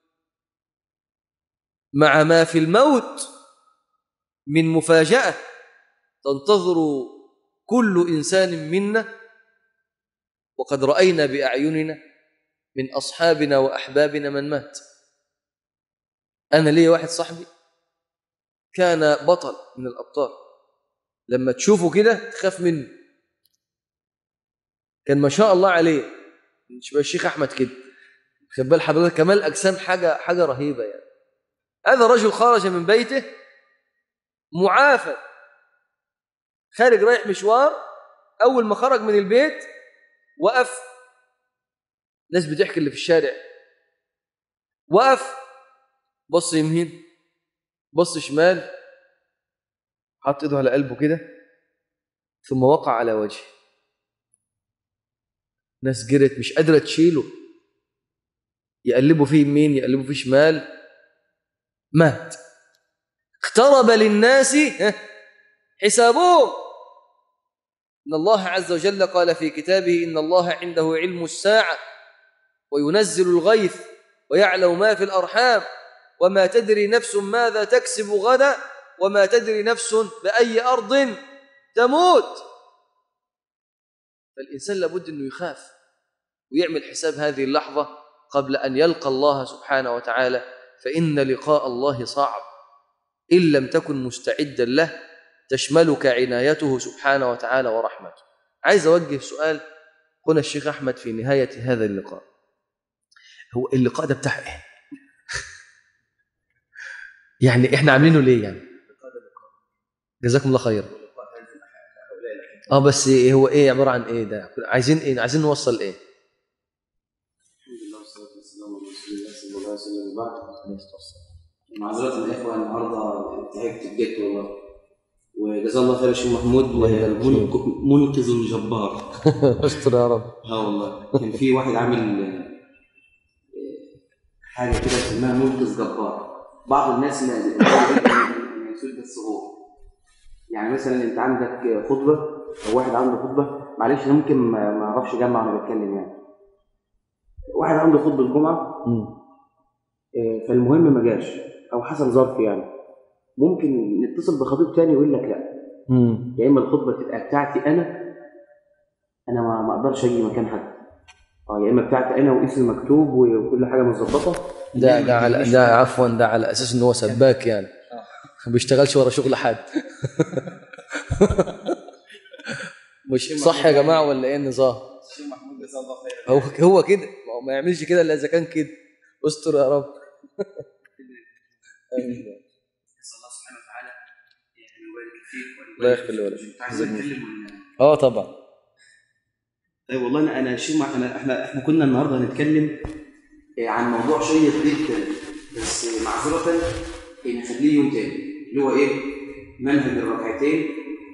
مع ما في الموت من مفاجأة تنتظر كل إنسان منا. وقد رأينا بأعيننا من أصحابنا وأحبابنا من مات. أنا لي واحد صاحبي كان بطل من الأبطال، لما تشوفه كده تخاف منه، كان ما شاء الله عليه شبه الشيخ أحمد كده، خد بال حضرتك، كمال أجسام حاجة رهيبة يعني. هذا رجل خرج من بيته معافى، خارج رايح مشوار، أول ما خرج من البيت وقف، ناس بتحكي اللي في الشارع، وقف بص يمين بص شمال، حط ايده على قلبه كده ثم وقع على وجهه. ناس جرت مش قادرة تشيله، يقلبوا فيه يمين يقلبوا فيه شمال، مات. اقترب للناس حسابهم. إن الله عز وجل قال في كتابه إن الله عنده علم الساعة وينزل الغيث ويعلم ما في الأرحام وما تدري نفس ماذا تكسب غدا وما تدري نفس بأي أرض تموت. فالإنسان لابد أنه يخاف ويعمل حساب هذه اللحظة قبل أن يلقى الله سبحانه وتعالى، فإن لقاء الله صعب إن لم تكن مستعدا له تشملك عنايته سبحانه وتعالى ورحمته. عايز أوجه سؤال هنا الشيخ أحمد في نهاية هذا اللقاء. هو اللقاء ده بتاع إيه؟ يعني إحنا عاملينه ليه يعني؟ جزاكم الله خير. بس هو إيه عبارة عن إيه ده؟ عايزين إيه؟ عايزين نوصل إيه؟ الحمد لله والصلاة والسلام على رسول الله صلى الله عليه وسلم. وبعد معذرة الإخوة النهارده تعبت بجد والله، وجزاه الله خير الشيخ محمود، منقذ جبار. استر يا رب. والله كان في واحد عامل حاجة كده اسمها منقذ جبار. بعض الناس ما يسود الصغور، يعني مثلا أنت عندك خطبة أو واحد عنده خطبة، معلش أنا ممكن ما أعرفش أجمع وأنا بتكلم، يعني واحد عنده خطبة الجمعة فالمهم ما جاش أو حصل ظرف، يعني ممكن نتصل بخطيب تاني ويقول لك لا، يا إما الخطبة تبقى بتاعتي أنا ما أقدرش أجي مكان حد، يا إما بتاعتي أنا واسم مكتوب وكل حاجة متظبطة. ده عفوا ده على أساس إن هو سباك يعني ما بيشتغلش ورا شغل حد. مش صح يا جماعة ولا إيه النظام؟ الشيخ محمود جزاه الله خير. هو كده ما يعملش كده إلا إذا كان كده. استر يا رب. نسأل الله سبحانه وتعالى يعني يبارك فيك الله يغفر لي ولك. عايزين نتكلم طبعا. والله انا شيء احنا كنا النهارده هنتكلم عن موضوع شيق جدا، بس معذرة نخليه يوم تاني، اللي هو ايه؟ منهج الركعتين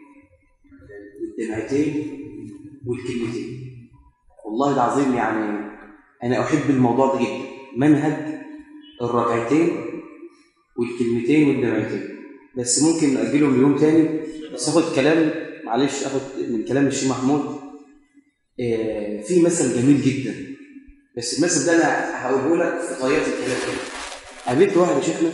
والدمعتين والكلمتين. والله العظيم يعني انا احب الموضوع ده جدا، منهج الركعتين والكلمتين والدمعتين، بس ممكن نأجلهم ليوم تاني. بس اخد كلام، معلش اخد من كلام الشيخ محمود. في مثل جميل جدا، بس المثل ده انا هقوله لك في طريقه الكلام كده. قابلت واحد يا شيخنا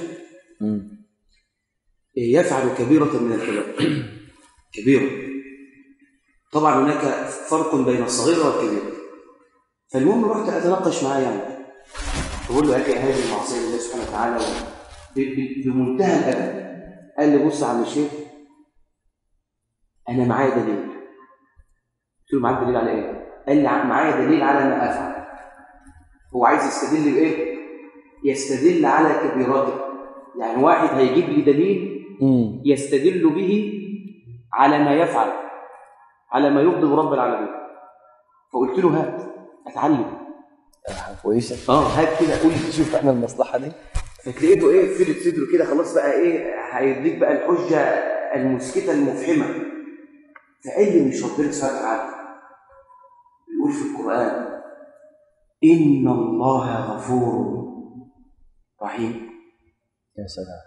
يفعل كبيره من الكبائر، كبيره طبعا هناك فرق بين الصغيره والكبيره. فالمهم رحت اتناقش معاه، يعني بقول له يا اخي هذه المعصيه لله سبحانه وتعالى بمنتهى الادب. قال لي بص يا عم الشيخ انا معايا دليل. قلت له معاك دليل على ايه؟ قال لي معايا دليل على ما افعل. هو عايز يستدل بايه؟ يستدل على كبيرته، يعني واحد هيجيب لي دليل يستدل به على ما يفعل، على ما يغضب رب العالمين. فقلت له هات اتعلم. كويسه. هات كده قول لي شوف احنا المصلحه دي. فتلاقيته ايه فرد صدره كده، خلاص بقى ايه هيديك بقى الحجه المسكته المفحمه. فقال لي مش ربنا سبحانه وتعالى يقول في القرآن إن الله غفور رحيم؟ يا سلام.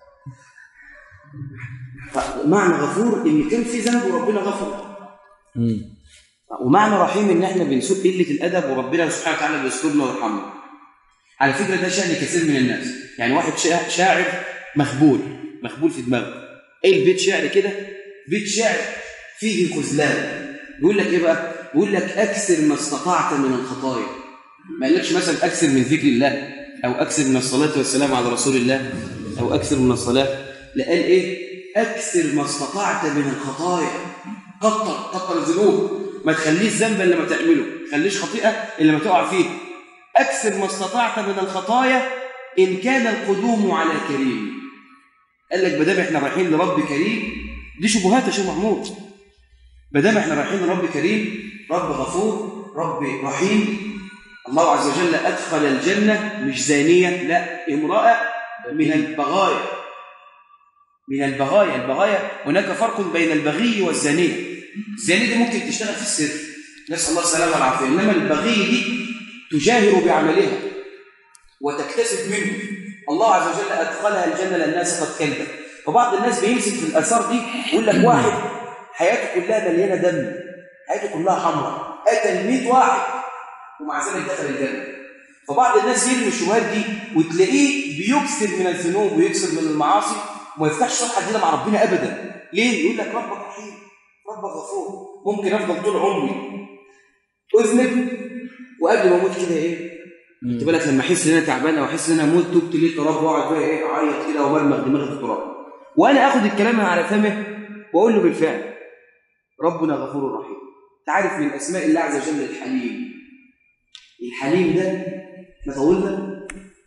معنى غفور إن كان في ذنب وربنا غفر، ومعنى رحيم إن إحنا بنسوء قلة الأدب وربنا سبحانه وتعالى بيسترنا ويرحمنا. على فكرة ده شأن كثير من الناس، يعني واحد شاعر مخبول في دماغه. إيه البيت شعر كده؟ بيت شعر فيه خذلان. بيقول لك إيه بقى؟ بيقول لك أكثر ما استطعت من الخطايا. ما قالكش مثلا أكثر من ذكر الله، أو أكثر من الصلاة والسلام على رسول الله، أو أكثر من الصلاة. لا، قال إيه؟ أكثر ما استطعت من الخطايا. كتر الذنوب، ما تخليش ذنبا إلا ما تعمله، ما تخليش خطيئة إلا ما تقع فيه. أكثر ما استطعت من الخطايا إن كان القدوم على كريم. قال لك بدام إحنا رايحين لرب كريم، دي شبهات يا شيخ محمود. بدام إحنا رايحين لرب كريم، رب غفور، رب رحيم. الله عز وجل أدخل الجنة مش زانية، لا، امرأة من البغايا. من البغايا هناك فرق بين البغي والزانية. الزانية دي ممكن تشتغل في السر، نسأل الله السلامة والعافية، إنما البغي دي تجاهر بعملها وتكتسب منه. الله عز وجل أدخلها الجنة لأنها سقط كلبا. فبعض الناس بيمسك في الآثار دي يقول لك واحد حياته كلها مليانة دم، حياته كلها حمراء، قتل 100 واحد ومع ذلك دخل الجنة. فبعض الناس يرمي الشبهات دي وتلاقيه بيكثر من الذنوب ويكثر من المعاصي وما يفتحش صفحة جديدة مع ربنا أبدا. ليه؟ يقول لك ربك رحيم، ربك غفور، ممكن أفضل طول عمري أذنب وقبل ما أموت كده إيه؟ أنت بالك لما أحس إن أنا تعبان أو أحس إن أنا أموت تبت ليه تراب وأقعد بقى إيه أعيط كده ومرمغ دماغي في التراب، وأنا آخد الكلام على فمه وأقول له بالفعل ربنا غفور رحيم. تعرف من أسماء الله عز وجل الحليم. الحليم ده احنا طولنا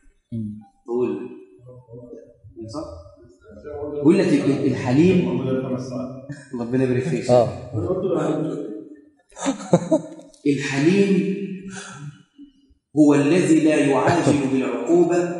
صح؟ بقول لك الحليم ربنا يبارك فيك. الحليم هو الذي لا يعاجل بالعقوبة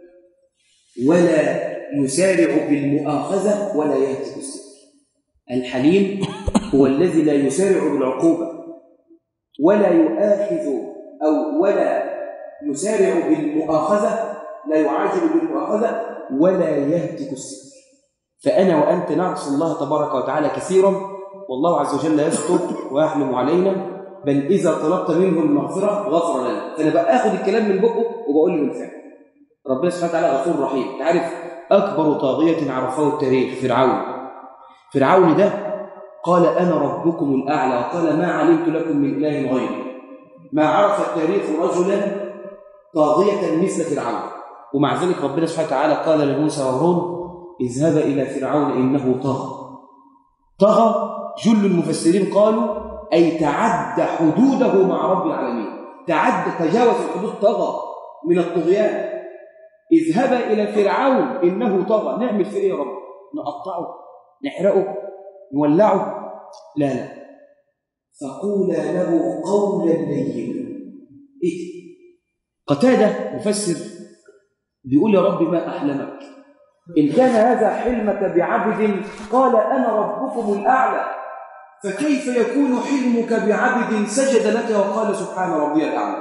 ولا يسارع بالمؤاخذة ولا يهتك الستر. الحليم هو الذي لا يسارع بالعقوبة ولا يؤاخذ أو ولا يسارع بالمؤاخذة، لا يعاجل بالمؤاخذة ولا يهتك الستر. فأنا وأنت نعصي الله تبارك وتعالى كثيرا والله عز وجل يستر ويحلم علينا، بل إذا طلبت منه المغفرة غفر لنا. فأنا بقى أخذ الكلام من بقه وبقول له بالفعل ربنا سبحانه وتعالى غفور رحيم. تعرف أكبر طاغية عرفه التاريخ فرعون ده قال أنا ربكم الأعلى وقال ما علمت لكم من إله غيري. ما عرف التاريخ رجلا طاغية مثل فرعون، ومع ذلك ربنا سبحانه وتعالى قال لموسى وهارون اذهب إلى فرعون إنه طغى. جل المفسرين قالوا أي تعدى حدوده مع رب العالمين، تجاوز الحدود، طغى من الطغيان. اذهب إلى فرعون إنه طغى. نعمل في إيه يا رب؟ نقطعه، نحرقه، نولعه؟ لا، فقولا له قولا لينا. إيه؟ قتادة مفسر بيقول يا رب ما أحلمك إن كان هذا حلمك بعبد قال أنا ربكم الأعلى، فكيف يكون حلمك بعبد سجد لك وقال سبحان ربي الأعلى؟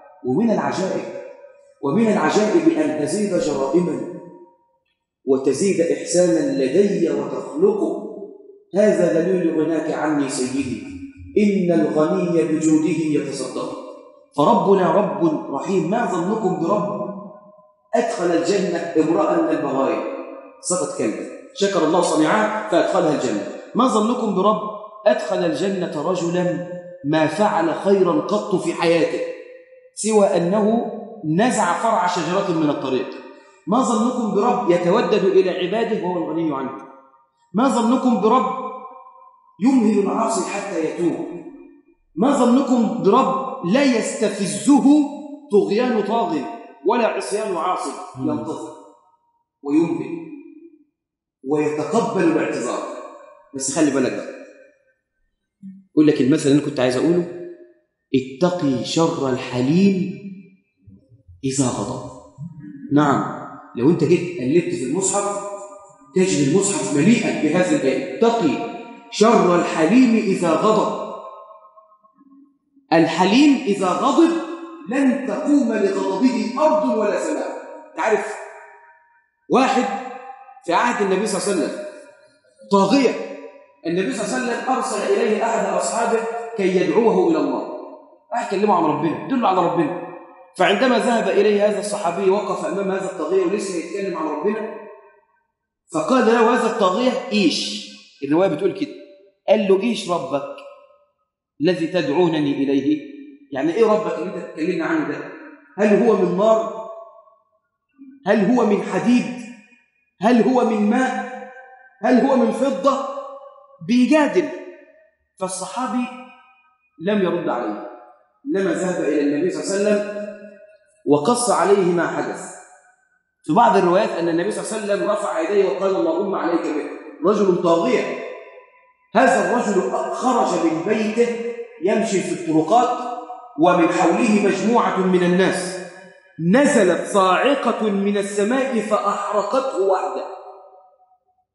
ومن العجائب أن تزيد جرائما وتزيد إحسانا لدي وتخلقه. هذا دليل غناك عني سيدي، إن الغني بجوده يتصدق. فربنا رب رحيم. ما ظنكم برب أدخل الجنة امرأة من البغايا سقط كلبا، شكر الله صنيعها فأدخلها الجنة. ما ظنكم برب أدخل الجنة رجلا ما فعل خيرا قط في حياته سوى أنه نزع فرع شجرة من الطريق. ما ظنكم برب يتودد إلى عباده وهو الغني عنه. ما ظنكم برب يمهل العاصي حتى يتوب. ما ظنكم برب لا يستفزه طغيان طاغ ولا عصيان عاصي، ينتظر ويمهل ويتقبل الاعتذار. بس خلي بالك بقى، أقول لك المثل اللي أنا كنت عايز أقوله: اتقي شر الحليم إذا غضب. نعم، لو أنت جيت قلبت في المصحف تجد المصحف مليئا بهذه الآية: اتقي شر الحليم إذا غضب. الحليم إذا غضب لن تقوم لغضبه أرض ولا سماء. تعرف واحد في عهد النبي صلى الله عليه وسلم طاغية، النبي صلى الله عليه وسلم أرسل إليه أحد أصحابه كي يدعوه إلى الله، يكلمه عن ربنا، يدله على ربنا. فعندما ذهب إليه هذا الصحابي وقف أمام هذا الطاغية ولسه يتكلم عن ربنا، فقال له هذا الطاغية: إيش؟ الرواية بتقول كده، قال له: إيش ربك الذي تدعونني إليه؟ يعني إيه ربك اللي أنت تتكلمنا عنه ده؟ هل هو من نار؟ هل هو من حديد؟ هل هو من ماء؟ هل هو من فضة؟ بيجادل. فالصحابي لم يرد عليه، إنما ذهب إلى النبي صلى الله عليه وسلم وقص عليه ما حدث. في بعض الروايات أن النبي صلى الله عليه وسلم رفع يديه وقال: اللهم عليك به. رجل طاغية، هذا الرجل خرج من بيته يمشي في الطرقات ومن حوله مجموعة من الناس، نزلت صاعقة من السماء فأحرقته وحده.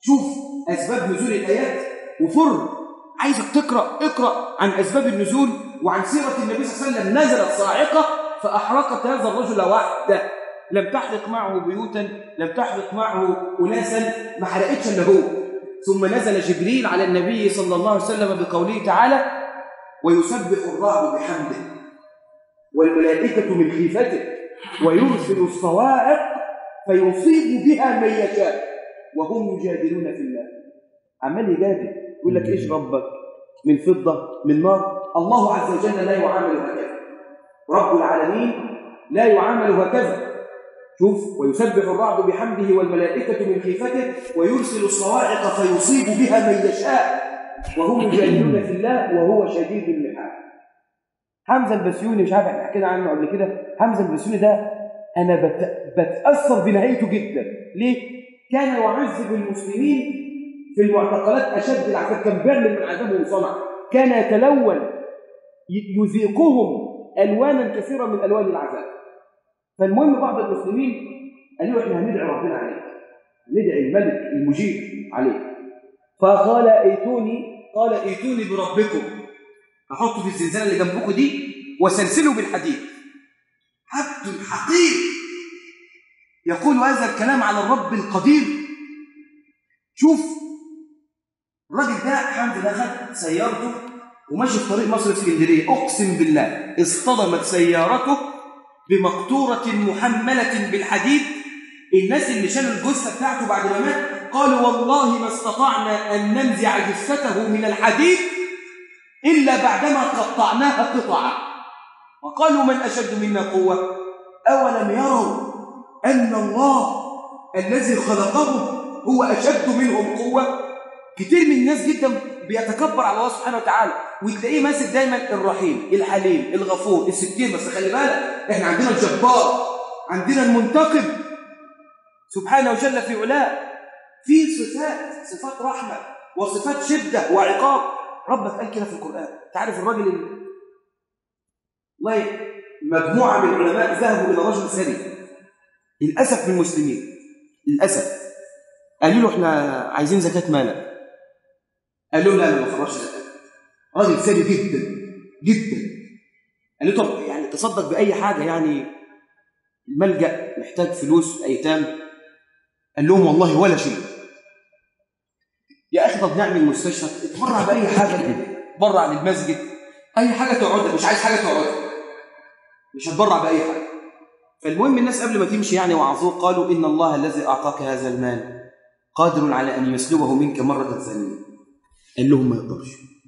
شوف أسباب نزول الآيات وفر. عايزك اقرأ عن أسباب النزول وعن سيرة النبي صلى الله عليه وسلم. نزلت صاعقة فأحرقت هذا الرجل وحده، لم تحرق معه بيوتا، لم تحرق معه أناسا، ما حرقتش إلا هو. ثم نزل جبريل على النبي صلى الله عليه وسلم بقوله تعالى: ويسبح الرعد بحمده والملائكة من خيفته ويرسل الصواعق فيصيب بها من يشاء وهم يجادلون في الله. عمال يجادل يقول لك ايش ربك؟ من فضة؟ من نار؟ الله عز وجل لا يعامل هكذا، رب العالمين لا يعامل هكذا. شوف: ويسبح الرعد بحمده والملائكة من خيفته ويرسل الصواعق فيصيب بها من يشاء وهم يجادلون في الله وهو شديد المحال. حمزة البسيوني، مش عارف احنا حكينا عنه قبل كده. حمزة البسيوني ده انا بتأثر بنهايته جدا. ليه؟ كان يعذب المسلمين في المعتقلات اشد العذاب، كان بيعمل من عذابهم صنع، كان يتلون يذيقهم الوانا كثيره من الوان العذاب. فالمهم بعض المسلمين قالوا احنا هندعي ربنا عليك، ندعي الملك المجيب عليه. فقال ائتوني بربكم، احطه في الزنزانه اللي جنبكم دي وسلسله بالحديد. عبد حقير يقول هذا الكلام على الرب القدير. شوف الراجل ده حمد ده خد سيارته وماشي في طريق مصر اسكندريه، اقسم بالله اصطدمت سيارته بمقطوره محمله بالحديد. الناس اللي شالوا الجثه بتاعته بعد ما مات قالوا والله ما استطعنا ان ننزع جثته من الحديد الا بعدما قطعناها قطعا. وقالوا من اشد منا قوه؟ اولم يروا ان الله الذي خلقهم هو اشد منهم قوه. كتير من الناس جدا بيتكبر على الله سبحانه وتعالى، وتلاقيه ماسك دايما الرحيم الحليم الغفور الستير. بس خلي بالك احنا عندنا الجبار، عندنا المنتقم سبحانه وجل في علاه، في صفات رحمه وصفات شده وعقاب. ربك قال كده في القران. تعرف الراجل والله مجموعه من العلماء ذهبوا الى رجل ثري للاسف من المسلمين، للاسف قالوا له احنا عايزين زكاه مالك. قال لهم لا انا ما بخرجش زكاه. راجل ثري جدا جدا. قال له طب يعني تصدق باي حاجه، يعني الملجأ محتاج فلوس ايتام. قال لهم والله ولا شيء. يا اخي طب نعمل مستشفى، اتبرع باي حاجه كده، اتبرع للمسجد اي حاجه تقعد، مش عايز حاجه تقعد، مش هتبرع باي حاجه. فالمهم الناس قبل ما تمشي يعني وعظوه قالوا ان الله الذي اعطاك هذا المال قادر على ان يسلبه منك مره ثانيه. قال لهم ما يقدرش.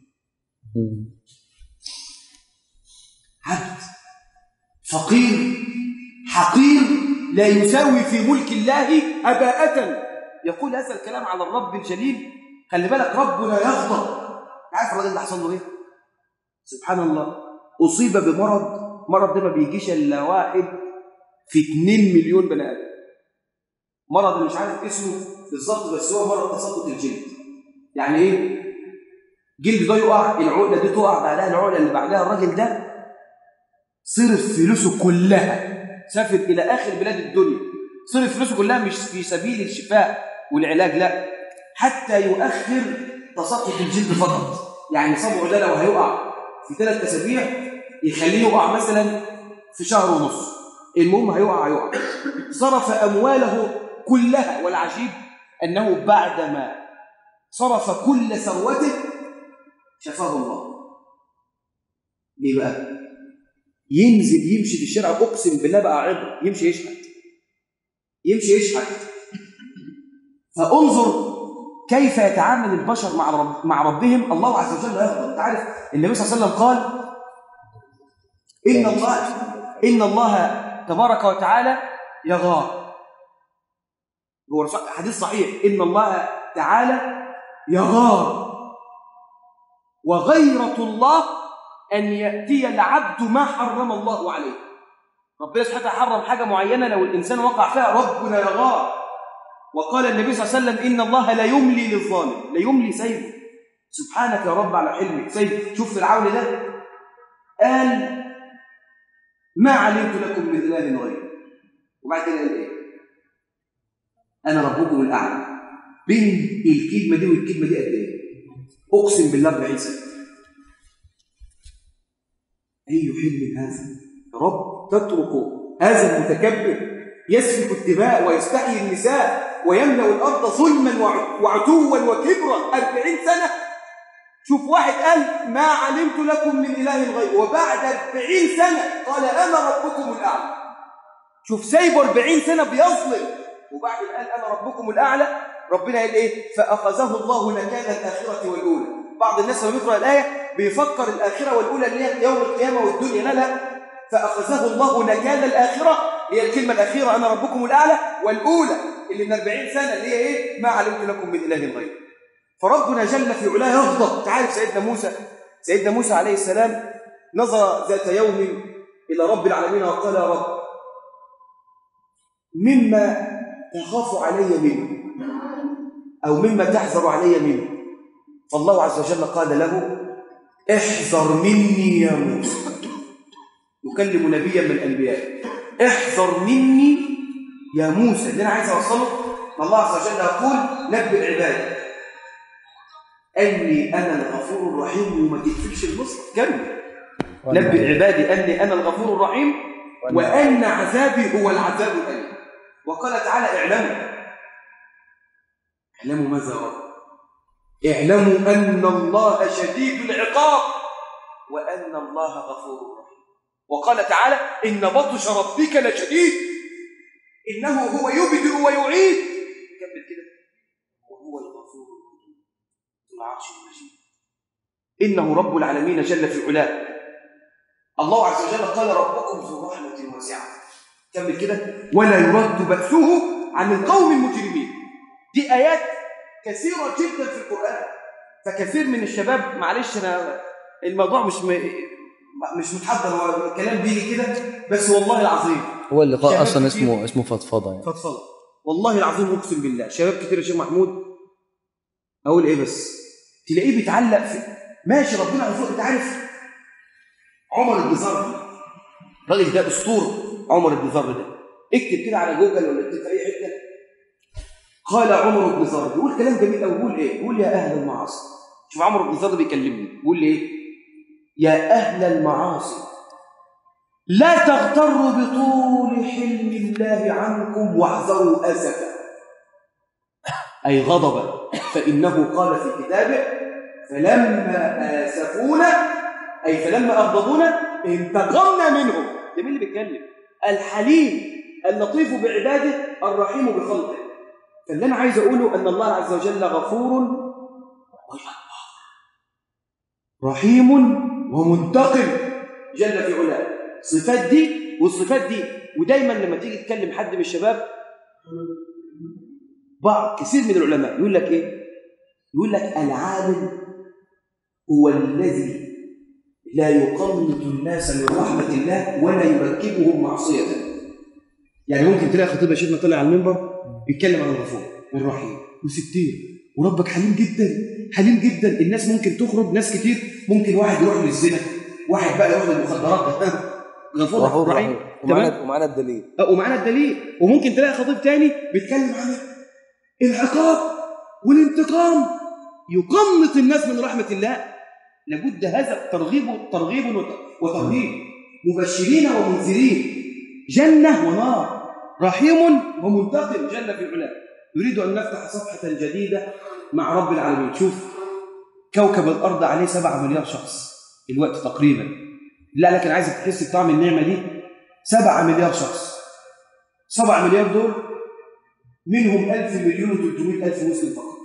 عبد فقير حقير لا يساوي في ملك الله هباءة يقول هذا الكلام على الرب الجليل. خلي بالك ربنا يغضب. عارف الراجل ده حصل له ايه؟ سبحان الله، اصيب مرض ده ما بيجيش الا واحد في 2 مليون بني ادم. مرض مش عارف اسمه بالظبط، بس هو مرض تساقط الجلد. يعني ايه؟ جلد ده يقع، العقله دي تقع، بعدها العقله اللي بعدها. الراجل ده صرف فلوسه كلها، سافر الى اخر بلاد الدنيا، صرف فلوسه كلها مش في سبيل الشفاء والعلاج، لا، حتى يؤخر تساقط الجلد فقط. يعني صبعه ده لو هيقع في 3 أسابيع يخليه يقع مثلا في شهر ونص. المهم هيقع. صرف امواله كلها، والعجيب انه بعدما صرف كل ثروته شفاه الله. ليه بقى؟ ينزل يمشي في الشارع، اقسم بالله بقى عبر، يمشي يشحت. فانظر كيف يتعامل البشر مع ربهم. الله عز وجل يغضب. انت عارف النبي صلى الله عليه وسلم قال ان الله تبارك وتعالى يغار. هو حديث صحيح، ان الله تعالى يغار، وغيرة الله أن يأتي العبد ما حرم الله عليه. ربنا سبحانه وتعالى حرم حاجة معينة، لو الإنسان وقع فيها ربنا يغار. وقال النبي صلى الله عليه وسلم إن الله لا يملي للظالم، لا يملي سيده. سبحانك يا رب على حلمك سيد. شوف فرعون ده قال ما علمت لكم من إله غيري، وبعد كده قال إيه؟ أنا ربكم الأعلى. بين الكلمة دي والكلمة دي قد إيه؟ أقسم بالله 40 سنة. أي حلم هذا؟ يا رب تترك هذا المتكبر يسفك الدماء ويستحيي النساء ويملأ الأرض ظلما وعتوا وكبرا 40 سنة. شوف واحد قال ما علمت لكم من إله غيره، وبعد 40 سنة قال أنا ربكم الأعلى. شوف سايبه 40 سنة بيظلم، وبعد قال أنا ربكم الأعلى. ربنا قال إيه؟ فأخذه الله نكال الآخرة والأولى. بعض الناس لما يقرأ الآية بيفكر الآخرة والأولى اللي هي يوم القيامة والدنيا. لا لا، فأخذه الله نكال الآخرة هي الكلمة الأخيرة أنا ربكم الأعلى، والأولى اللي من 40 سنة اللي هي إيه؟ ما علمت لكم من إله غيره. فربنا جل في علاه يغضب. تعالوا سيدنا موسى عليه السلام نظر ذات يوم إلى رب العالمين وقال يا رب مما تخاف علي منه أو مما تحذر علي منه. فالله عز وجل قال له احذر مني يا موسى. يكلم نبيا من الأنبياء، احذر مني يا موسى. اللي أنا عايز أوصله الله عز وجل يقول نبئ عبادي أني أنا الغفور الرحيم. وما تقفلش المصحف، كمل. نبئ عبادي أني أنا الغفور الرحيم وأن عذابي هو العذاب الأليم. وقال تعالى اعلموا ماذا رب؟ اعلموا أن الله شديد العقاب وأن الله غفور رحيم. وقال تعالى إن بطش ربك لشديد إنه هو يبدئ ويعيد. كمل كده. وهو الغفور الرحيم ذو العرش المجيد. إنه رب العالمين جل في علاه. الله عز وجل قال ربكم ذو رحمة واسعة. كمل كده. ولا يرد بأسه عن القوم المجرمين. دي آيات كثيرة جدا في القرآن. فكثير من الشباب، معلش أنا الموضوع مش متحضر، هو الكلام بيجي كده بس والله العظيم. هو اللقاء أصلا اسمه فضفضة يعني. فضفضة والله العظيم أقسم بالله. شباب كتير يا شيخ محمود أقول إيه بس تلاقيه بيتعلق في ماشي ربنا عز وجل. أنت عارف عمر بن ذر الراجل ده أسطورة. عمر بن ذر ده اكتب كده على جوجل ولا اكتب في أي حتة. قال عمر بن ذر بيقول كلام جميل أوي. بيقول إيه؟ بيقول يا أهل المعاصي. شوف عمر بن ذر بيكلمني بيقول لي إيه؟ يا أهل المعاصي لا تغتروا بطول حلم الله عنكم واحذروا أسفا أي غضبا، فإنه قال في كتابه فلما آسفونا أي فلما أغضبونا انتقمنا منهم. ده مين اللي بيتكلم؟ الحليم اللطيف بعباده الرحيم بخلقه. فاللي أنا عايز أقوله أن الله عز وجل غفور رحيم ومنتقم جل في علاه. صفات دي والصفات دي. ودايما لما تيجي تكلم حد من الشباب بعض كثير من العلماء يقول لك ايه؟ يقول لك العالم هو الذي لا يقنط الناس من رحمة الله ولا يركبهم معصية. يعني ممكن تلاقي خطيب شيخنا طلع على المنبر بيتكلم عن الغفور والرحيم وستير وربك حليم جدا حليم جدا. الناس ممكن تخرج، ناس كتير ممكن واحد يروح للزنا، واحد بقى يروح للمخدرات. غفور رحيم. ومعنا الدليل. ومعنا الدليل. وممكن تلاقي خطيب تاني بيتكلم عن العقاب والانتقام، يقنط الناس من رحمة الله. لابد هذا ترغيب وترهيب. مبشرين ومنذرين، جنة ونار، رحيم ومنتقم جل في علاه. يريد أن نفتح صفحة جديدة مع رب العالمين. شوف كوكب الأرض عليه 7 مليار شخص الوقت تقريبا. لا لكن عايزك تحس بطعم النعمة دي. 7 مليار شخص. 7 مليار دول منهم 1,000 مليون و300,000 مسلم فقط.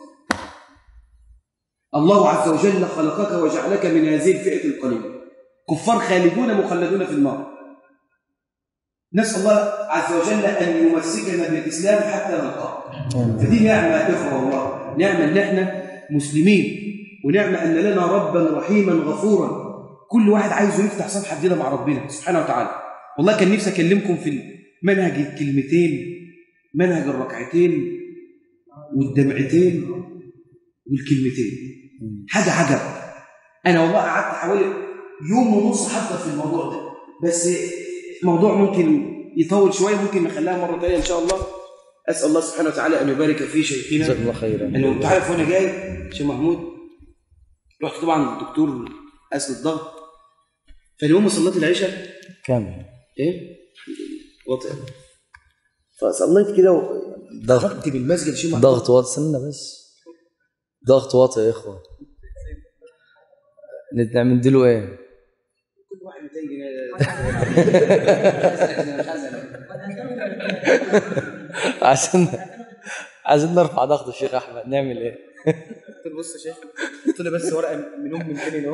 الله عز وجل خلقك وجعلك من هذه الفئة القليلة. كفار خالدون مخلدون في النار. نسأل الله عز وجل أن يمسكنا بالإسلام حتى نلقاه. فدي نعمة إخوة والله، نعمة أن احنا مسلمين، ونعمة أن لنا ربا رحيما غفورا. كل واحد عايزه يفتح صفحة جديدة مع ربنا سبحانه وتعالى. والله كان نفسي أكلمكم في منهج الكلمتين، منهج الركعتين والدمعتين والكلمتين. حاجة عجب. أنا والله قعدت حوالي يوم ونص حتى في الموضوع ده، بس موضوع ممكن يطول شوية، ممكن نخليها مرة تانية إن شاء الله. اسال الله سبحانه وتعالى ان يبارك في شيخنا. جزاك الله خيرا. انه انت عارف وانا جاي شيخ محمود رحت طبعا الدكتور قاس الضغط، فاليوم صليت العشاء كامل ايه وطئ، فصليت كده ضغط بالمسجد شيخ محمود. ضغط واطي، استنى بس، ضغط واطي يا اخوه. نعمل له ايه؟ كل واحد 200 جنيه عشان نرفع ضغط الشيخ احمد، نعمل ايه؟ قلت له بص يا شيخ، قلت له بس ورقه من تاني اهو.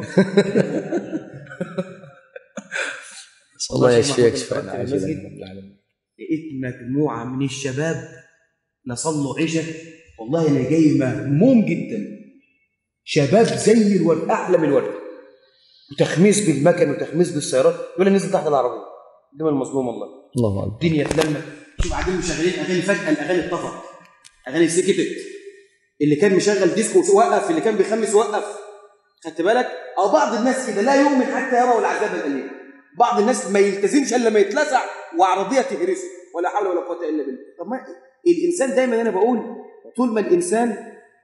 الله يشفيك شفاء في عاجلا المسجد رب العالمين. لقيت مجموعه من الشباب لا صلوا عشاء، والله انا جاي مهموم جدا، شباب زي الورد، احلى من الورد، وتخميس بالمكن وتخميس بالسيارات، يقول لي نزل تحت العربيه قدام المظلوم. والله الله اكبر. الدنيا اتلمت، شوف قاعدين مشغلين اغاني، فجاه الاغاني اتطفت، اغاني سكتت، اللي كان مشغل ديسكو وقف، اللي كان بيخمس وقف، خدت بالك؟ او بعض الناس كده لا يؤمن حتى يروا العذاب الاليم، بعض الناس ما يلتزمش الا لما يتلسع وعربيه تهرسه، ولا حول ولا قوه الا بالله. طب ما الانسان دايما انا بقول طول ما الانسان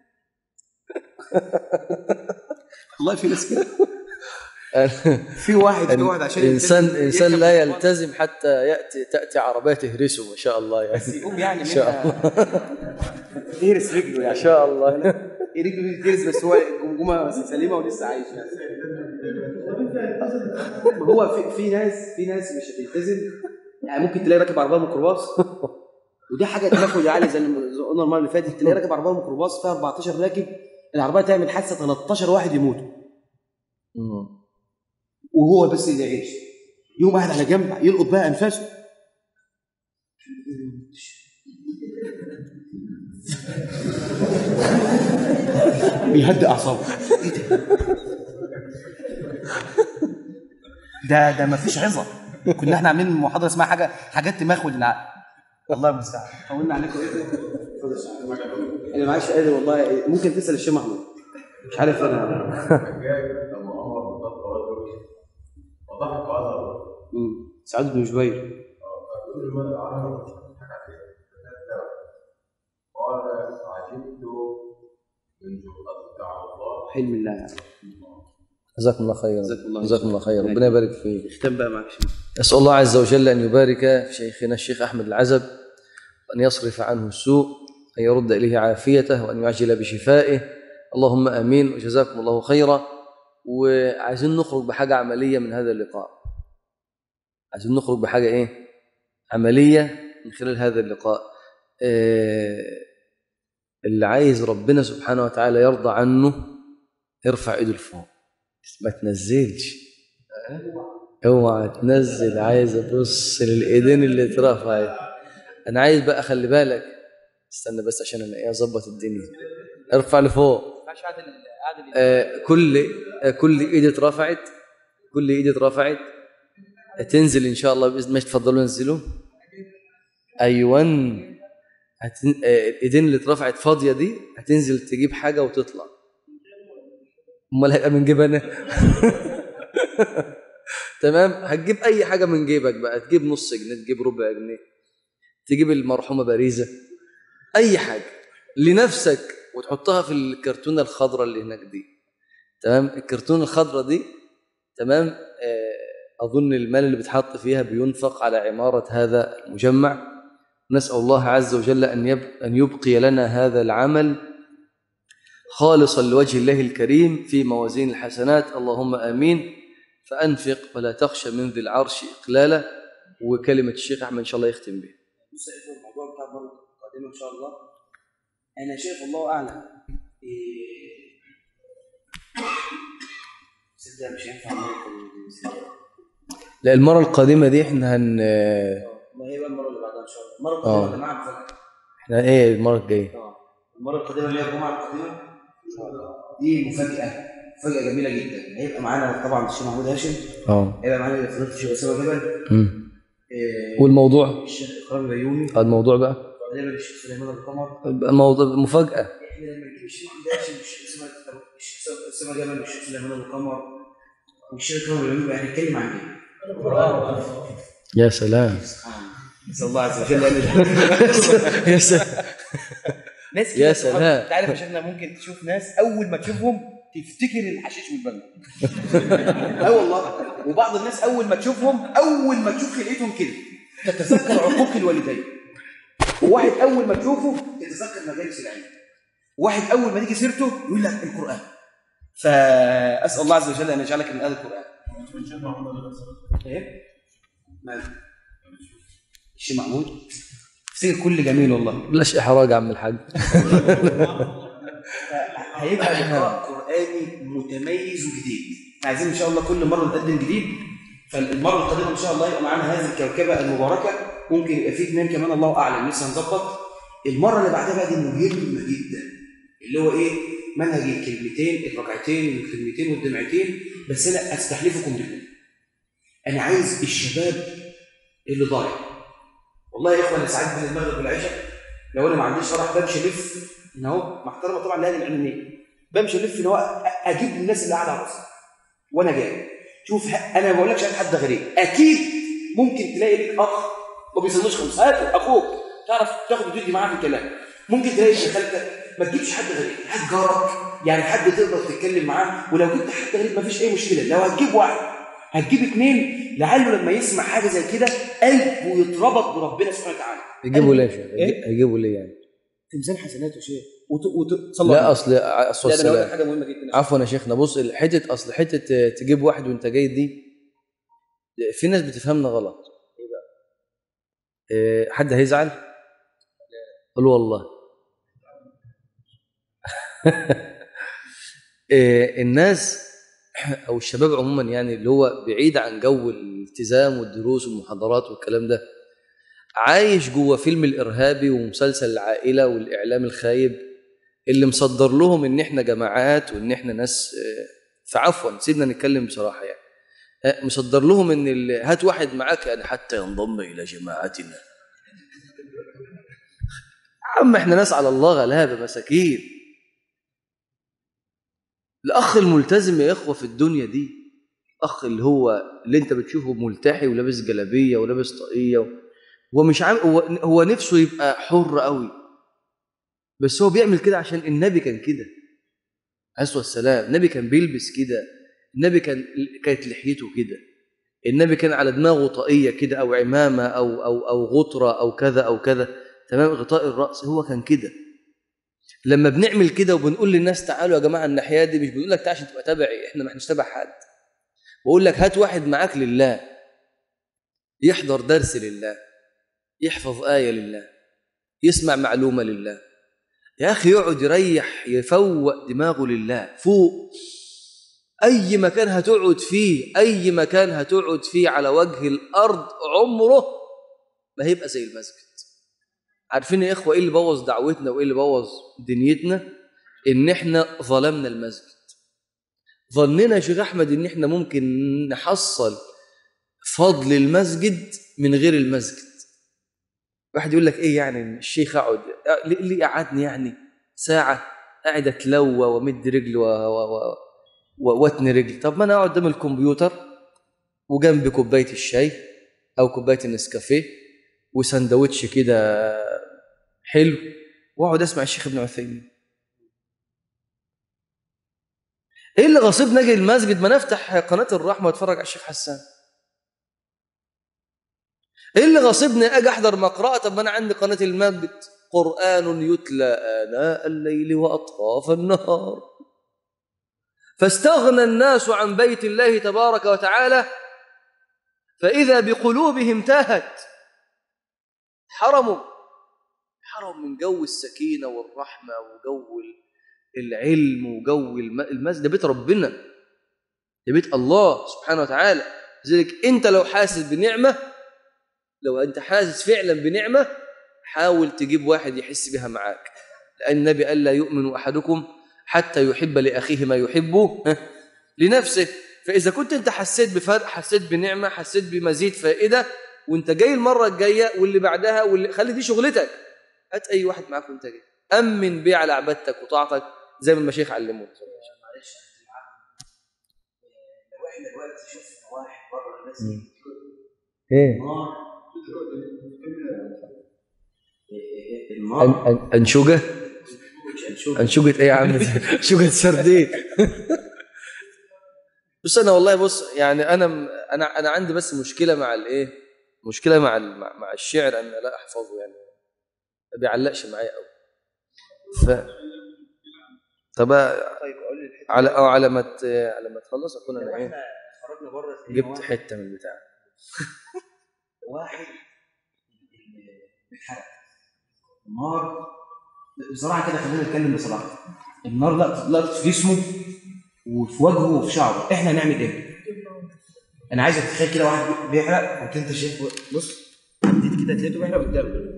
والله في ناس كده في واحد عشان الانسان لا يلتزم حتى تاتي عربيه تهرسه، ما شاء الله يعني. بس يقوم يعني ان شاء الله يهرس رجله يعني، ان شاء الله رجله تهرس، بس هو الجمجمه سليمه ولسه عايش يعني. هو في ناس مش هتلتزم، يعني ممكن تلاقي راكب عربيه ميكروباص، ودي حاجه تاخد عالي زي ما قلنا المره اللي فاتت، تلاقي راكب عربيه ميكروباص فيها 14 راكب، العربيه تعمل حادثه 13 واحد يموتوا، وهو بس اللي يعيش، يوم قاعد على جنب يلقط بقى انفاسه. بيهدئ اعصابه. ده ما فيش عظه. كنا احنا عاملين محاضره اسمها حاجات تمخول العقل. الله المستعان. قولنا عليكم ايه؟ انا معيش قادر والله، ممكن تسال الشيخ محمود، مش عارف انا. وضحك عذر سعد بن جبير قال عجبت من جرأتك على الله. حلم الله يعني. جزاكم الله خيرا. جزاكم الله خيرا، ربنا يبارك فيك. اختم بقى معك شيخ. أسأل الله عز وجل أن يبارك في شيخنا الشيخ أحمد العزب، وأن يصرف عنه السوء، أن يرد إليه عافيته، وأن يعجل بشفائه، اللهم آمين، وجزاكم الله خيرا. وعايزين نخرج بحاجة عملية من هذا اللقاء، عايزين نخرج بحاجة إيه؟ عملية من خلال هذا اللقاء. اللي عايز ربنا سبحانه وتعالى يرضى عنه ارفع ايده لفوق، ما تنزلش، اوعى تنزل. عايز ابص للايدين اللي اترفعت. انا عايز بقى، خلي بالك، استنى بس عشان انا ايه اظبط الدنيا. ارفع لفوق. كل ايد اترفعت، كل ايد اترفعت هتنزل ان شاء الله باذن الله. تفضلوا نزلوا. ايوه، الايدين اللي اترفعت فاضيه دي هتنزل تجيب حاجه وتطلع. امال هيبقى من جيب انا؟ تمام. هتجيب اي حاجه من جيبك بقى، تجيب نص جنيه، تجيب ربع جنيه، تجيب المرحومه باريزه، اي حاجه لنفسك، وتحطها في الكرتونه الخضراء اللي هناك دي. تمام. الكرتونه الخضراء دي تمام. اظن المال اللي بيتحط فيها بينفق على عماره هذا المجمع. نسأل الله عز وجل أن يبقي لنا هذا العمل خالصا لوجه الله الكريم في موازين الحسنات، اللهم آمين. فأنفق ولا تخشى من ذي العرش إقلالا. وكلمة الشيخ أحمد إن شاء الله يختم بها. الموضوع بتاع المرة القادمة إن شاء الله، أنا شايف الله أعلم صدق مش هينفع لا، المرة القادمة دي احنا ما هي بقى المرة اللي بعدها إن شاء الله. المرة القادمة يا جماعة مفاجأة. احنا ايه المرة الجاية؟ المرة القادمة اللي هي الجمعة القادمة دي مفاجأة جميلة جدا. هيبقى معانا طبعا الشيخ محمود هاشم، هيبقى معانا فضيلة الشيخ أسامة جبل، والموضوع الشيخ إكرام البيومي، الموضوع بقى غالبا الشيخ سليمان القمر. الموضوع مفاجأة. احنا لما نجيب الشيخ محمود هاشم والشيخ أسامة جبل والشيخ سليمان القمر والشيخ إكرام البيومي هنتكلم عن ايه؟ يا سلام. نسال الله عز وجل ان يا سلام ناس يا كده سلام. انت عارف يا شيخنا ممكن تشوف ناس اول ما تشوفهم تفتكر الحشيش والبنج. والله. وبعض الناس اول ما تشوف خلقتهم كده تتذكر عقوق الوالدين. وواحد اول ما تشوفه تتذكر مجالس العلم. واحد اول ما تيجي سيرته يقول لك القران. فاسال الله عز وجل ان يجعلك من اهل القران. ايه؟ ماله؟ الشيخ محمود افتكر كل جميل والله. بلاش احراج يا عم الحاج. هيبقى لقاء قرآني متميز وجديد. عايزين ان شاء الله كل مره نقدم جديد. فالمره القادمه ان شاء الله يبقى معانا هذه الكوكبه المباركه. ممكن يبقى فيه اثنين كمان الله اعلم، لسه هنظبط. المره اللي بعدها بقى دي مهمه جدا، اللي هو ايه؟ منهج الكلمتين، الركعتين والكلمتين والدمعتين. بس انا استحلفكم بالله، انا عايز الشباب اللي ضايع. والله يا اخوان انا ساعات بين المغرب والعشاء لو انا ما عنديش فرح بمشي الف ان اهو محترمه طبعا لهذه العلميه، بمشي الف ان هو اجيب الناس اللي قاعده على راسي وانا جاي. شوف انا ما بقولكش عن حد غريب، اكيد ممكن تلاقي لك اخ ما بيصليش خمس، هات اخوك تعرف تاخد وتدي معاه في الكلام. ممكن تلاقي ابن خالتك، ما تجيبش حد غريب، هات جارك، يعني حد تقدر تتكلم معاه. ولو جبت حد غريب ما فيش اي مشكله. لو هتجيب واحد هتجيب اثنين، لعله لما يسمع حاجه زي كده قلبه يتربط بربنا سبحانه وتعالى. يجيبوا ليه يا شيخ؟ يجيبوا ليه يعني؟ تمثال حسنات يا شيخ. لا اصل لا انا حاجه مهمه جدا. عفوا يا شيخنا، بص حته تجيب واحد وانت جاي دي في ناس بتفهمنا غلط. ايه بقى؟ حد هيزعل؟ قول والله. الناس او الشباب عموما يعني اللي هو بعيد عن جو الالتزام والدروس والمحاضرات والكلام ده، عايش جوه فيلم الارهابي ومسلسل العائله والاعلام الخايب اللي مصدر لهم ان احنا جماعات وان احنا ناس. فعفوا سيبنا نتكلم بصراحه يعني، مصدر لهم ان هات واحد معاك يعني حتى ينضم الى جماعتنا. عم احنا ناس على الله غلابه مساكين. الاخ الملتزم يا اخوه في الدنيا دي، الاخ اللي انت بتشوفه ملتحي ولابس جلابيه ولابس طاقيه ومش هو نفسه يبقى حر قوي، بس هو بيعمل كده عشان النبي كان كده عليه الصلاه والسلام. النبي كان بيلبس كده، النبي كانت لحيته كده، النبي كان على دماغه طاقيه كده او عمامه او غطره او كذا او كذا، تمام، غطاء الراس هو كان كده. لما بنعمل كده وبنقول للناس تعالوا يا جماعه الناحيه دي، مش بنقول لك تعال عشان تبقى تبعي، احنا ما احناش تبع حد. بقول لك هات واحد معاك لله، يحضر درس لله، يحفظ آية لله، يسمع معلومة لله، يا أخي يقعد يريح يفوق دماغه لله فوق. أي مكان هتقعد فيه على وجه الأرض عمره ما هيبقى زي المسجد. عارفين يا إخوة إيه اللي بوظ دعوتنا وإيه اللي بوظ دنيتنا؟ إن إحنا ظلمنا المسجد. ظننا يا شيخ أحمد إن إحنا ممكن نحصل فضل المسجد من غير المسجد. واحد يقول لك ايه يعني الشيخ اقعد ليه قعدني يعني ساعه قاعد اتلوى ومد رجل واتني رجل. طب ما انا اقعد قدام الكمبيوتر وجنبي كوبايه الشاي او كوبايه النسكافيه وسندوتش كده حلو واقعد اسمع الشيخ ابن عثيمين. ايه اللي غصبنا اجي المسجد؟ ما نفتح قناه الرحمه واتفرج على الشيخ حسان. ايه اللي غصبني اجي احضر مقرأة؟ طب ما انا عندي قناة المسجد قرآن يتلى آناء الليل وأطراف النهار. فاستغنى الناس عن بيت الله تبارك وتعالى فإذا بقلوبهم تاهت. حرموا من جو السكينة والرحمة وجو العلم وجو المسجد. ده بيت ربنا، ده بيت الله سبحانه وتعالى. لذلك انت لو حاسس بنعمة، لو أنت حاسس فعلا بنعمة، حاول تجيب واحد يحس بها معاك، لأن النبي قال لا يؤمن أحدكم حتى يحب لأخيه ما يحبه لنفسه. فإذا كنت أنت حسيت بفرق، حسيت بنعمة، حسيت بمزيد فائدة، وأنت جاي المرة الجاية واللي بعدها خلي دي شغلتك، هات أي واحد معاك وأنت جاي، أمن بيه على عبادتك وطاعتك زي ما المشايخ علمونا. معلش لو احنا دلوقتي شفنا واحد بره الناس ايه أنشوجة. أنشوجة إيه يا عم؟ أنشوجة سردين. بص أنا والله بص يعني أنا عندي بس مشكلة مع الإيه؟ مشكلة مع الشعر أن لا أحفظه يعني ما بيعلقش معايا قوي. طب على ما تخلص أكون أنا إيه؟ خرجنا بره جبت حتة من البتاع. واحد بيتحرق النار بصراحه كده، خلينا نتكلم بصراحه. النار لقت في جسمه وفي وجهه وفي شعره، احنا هنعمل ايه؟ انا عايزك تتخيل كده واحد بيحرق وانت شايف، بص جيت كده تلاقيته بيحرق قدامك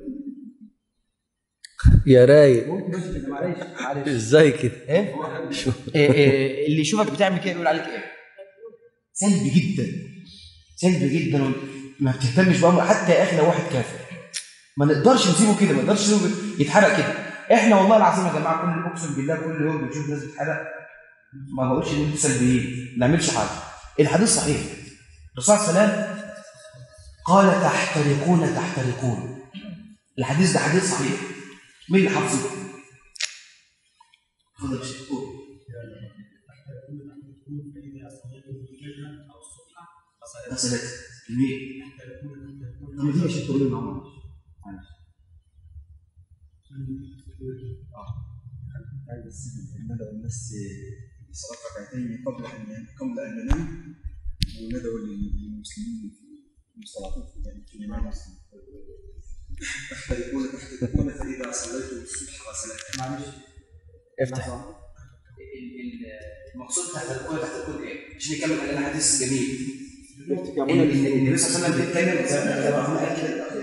يا رايق. معلش ازاي كده؟ إيه اللي يشوفك بتعمل كده يقول عليك ايه؟ سلبي جدا، سلبي جدا، ما بتهتمش بأمر. حتى يا اخي لو واحد كافر ما نقدرش نسيبه كده، ما نقدرش نسيبه يتحرق كده. احنا والله العظيم يا جماعه كل اقسم بالله كل يوم بنشوف ناس بتحرق، ما بقولش ان انتوا سلبيين، ما نعملش حاجه. الحديث صحيح، الرسول صلى الله عليه وسلم قال تحترقون. الحديث ده حديث صحيح. مين اللي حافظه؟ خذ الشيخ غسلت جميل. لما تيجي عشان تقول المعلومه ندعو الناس بصلاة ركعتين قبل أن ينام، وندعو للمسلمين في المصطلحات في جميع المسلمين. تحترقون فإذا صليتم الصبح غسلت. معلش افتح. المقصود تحترقون ايه؟ عشان نكمل علينا حديث جميل. النبي صلى الله عليه وسلم بيتكلم زي ما قال كده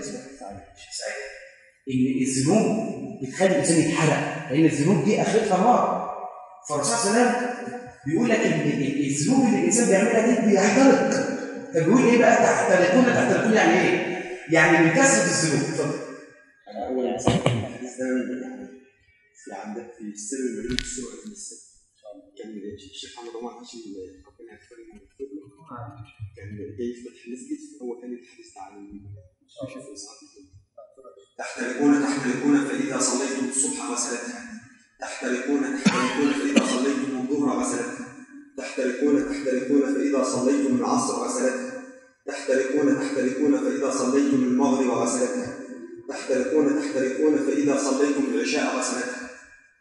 ان الذنوب بتخلي الانسان يتحرق، لان الذنوب دي اخرتها نار. فالرسول صلى الله عليه وسلم بيقول لك ان الذنوب اللي الانسان بيعملها دي بيحترق. فبيقول ايه بقى تحترقون يعني ايه؟ يعني من كثره الذنوب. اتفضل. انا اول الحديث ده يعني في عندك في السر المريض سوره النساء كان الشيخ محمد عمر هاشم ربنا يغفر له كان جاي يفتح مسجد، فهو كان الحديث عن تحترقون فإذا صليتم الصبح غسلتها، تحترقون فإذا صليتم الظهر غسلتها، تحترقون فإذا صليتم العصر غسلتها، تحترقون فإذا صليتم المغرب غسلتها، تحترقون فإذا صليتم العشاء غسلتها.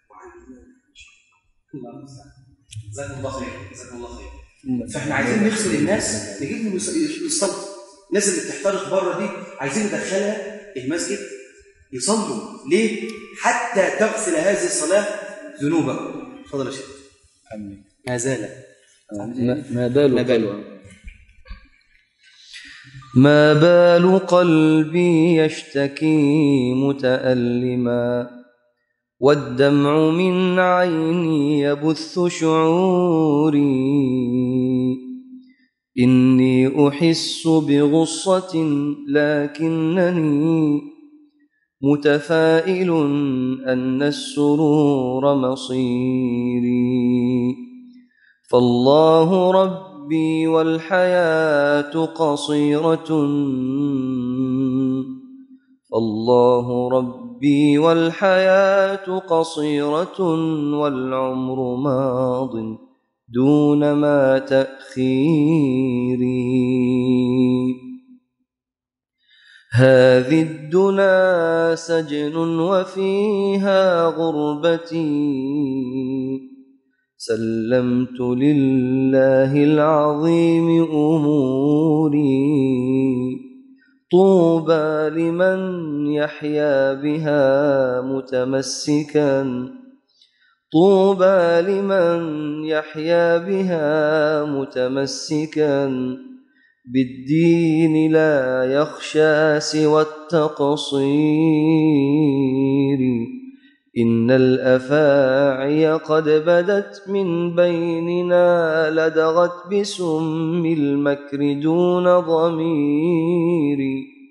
جزاكم الله خير. فاحنا عايزين نغسل الناس، نجيبهم يصلوا. الناس اللي بتحترق بره دي عايزين ندخلها المسجد يصلوا. ليه؟ حتى تغسل هذه الصلاة ذنوبهم. اتفضل يا شيخ. ما زال ما بال قلبي يشتكي متألما، والدمع من عيني يبث شعوري، إني أحس بغصة لكنني متفائل أن السرور مصيري، فالله ربي والحياة قصيرة، فالله ربي والحياة قصيرة، والعمر ماض دون ما تأخيري، هذه الدنا سجن وفيها غربتي، سلمت لله العظيم أموري، طوبى لمن يحيا بها متمسكا، طوبى لمن يحيا بها متمسكا، بالدين لا يخشى سوى التقصير، إن الأفاعي قد بدت من بيننا، لدغت بسم المكر دون ضمير،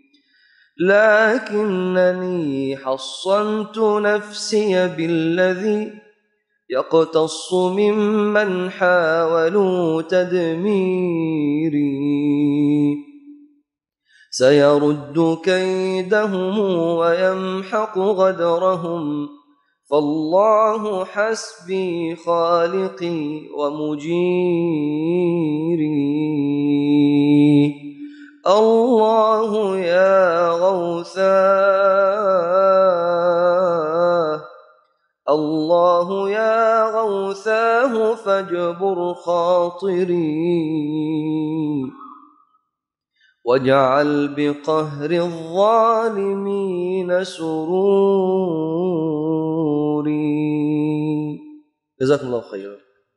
لكنني حصنت نفسي بالذي يقتص ممن حاولوا تدميري، سيرد كيدهم ويمحق غدرهم فالله حسبي خالقي ومجيري الله يا غوثاه الله يا غوثاه فاجبر خاطري واجعل بقهر الظالمين سروري. جزاكم الله خيرا.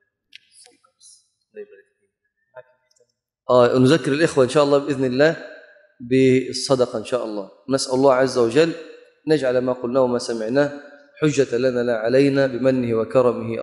نذكر الإخوة إن شاء الله بإذن الله بالصدقة إن شاء الله. نسأل الله عز وجل نجعل ما قلناه وما سمعناه حجة لنا لا علينا بمنه وكرمه.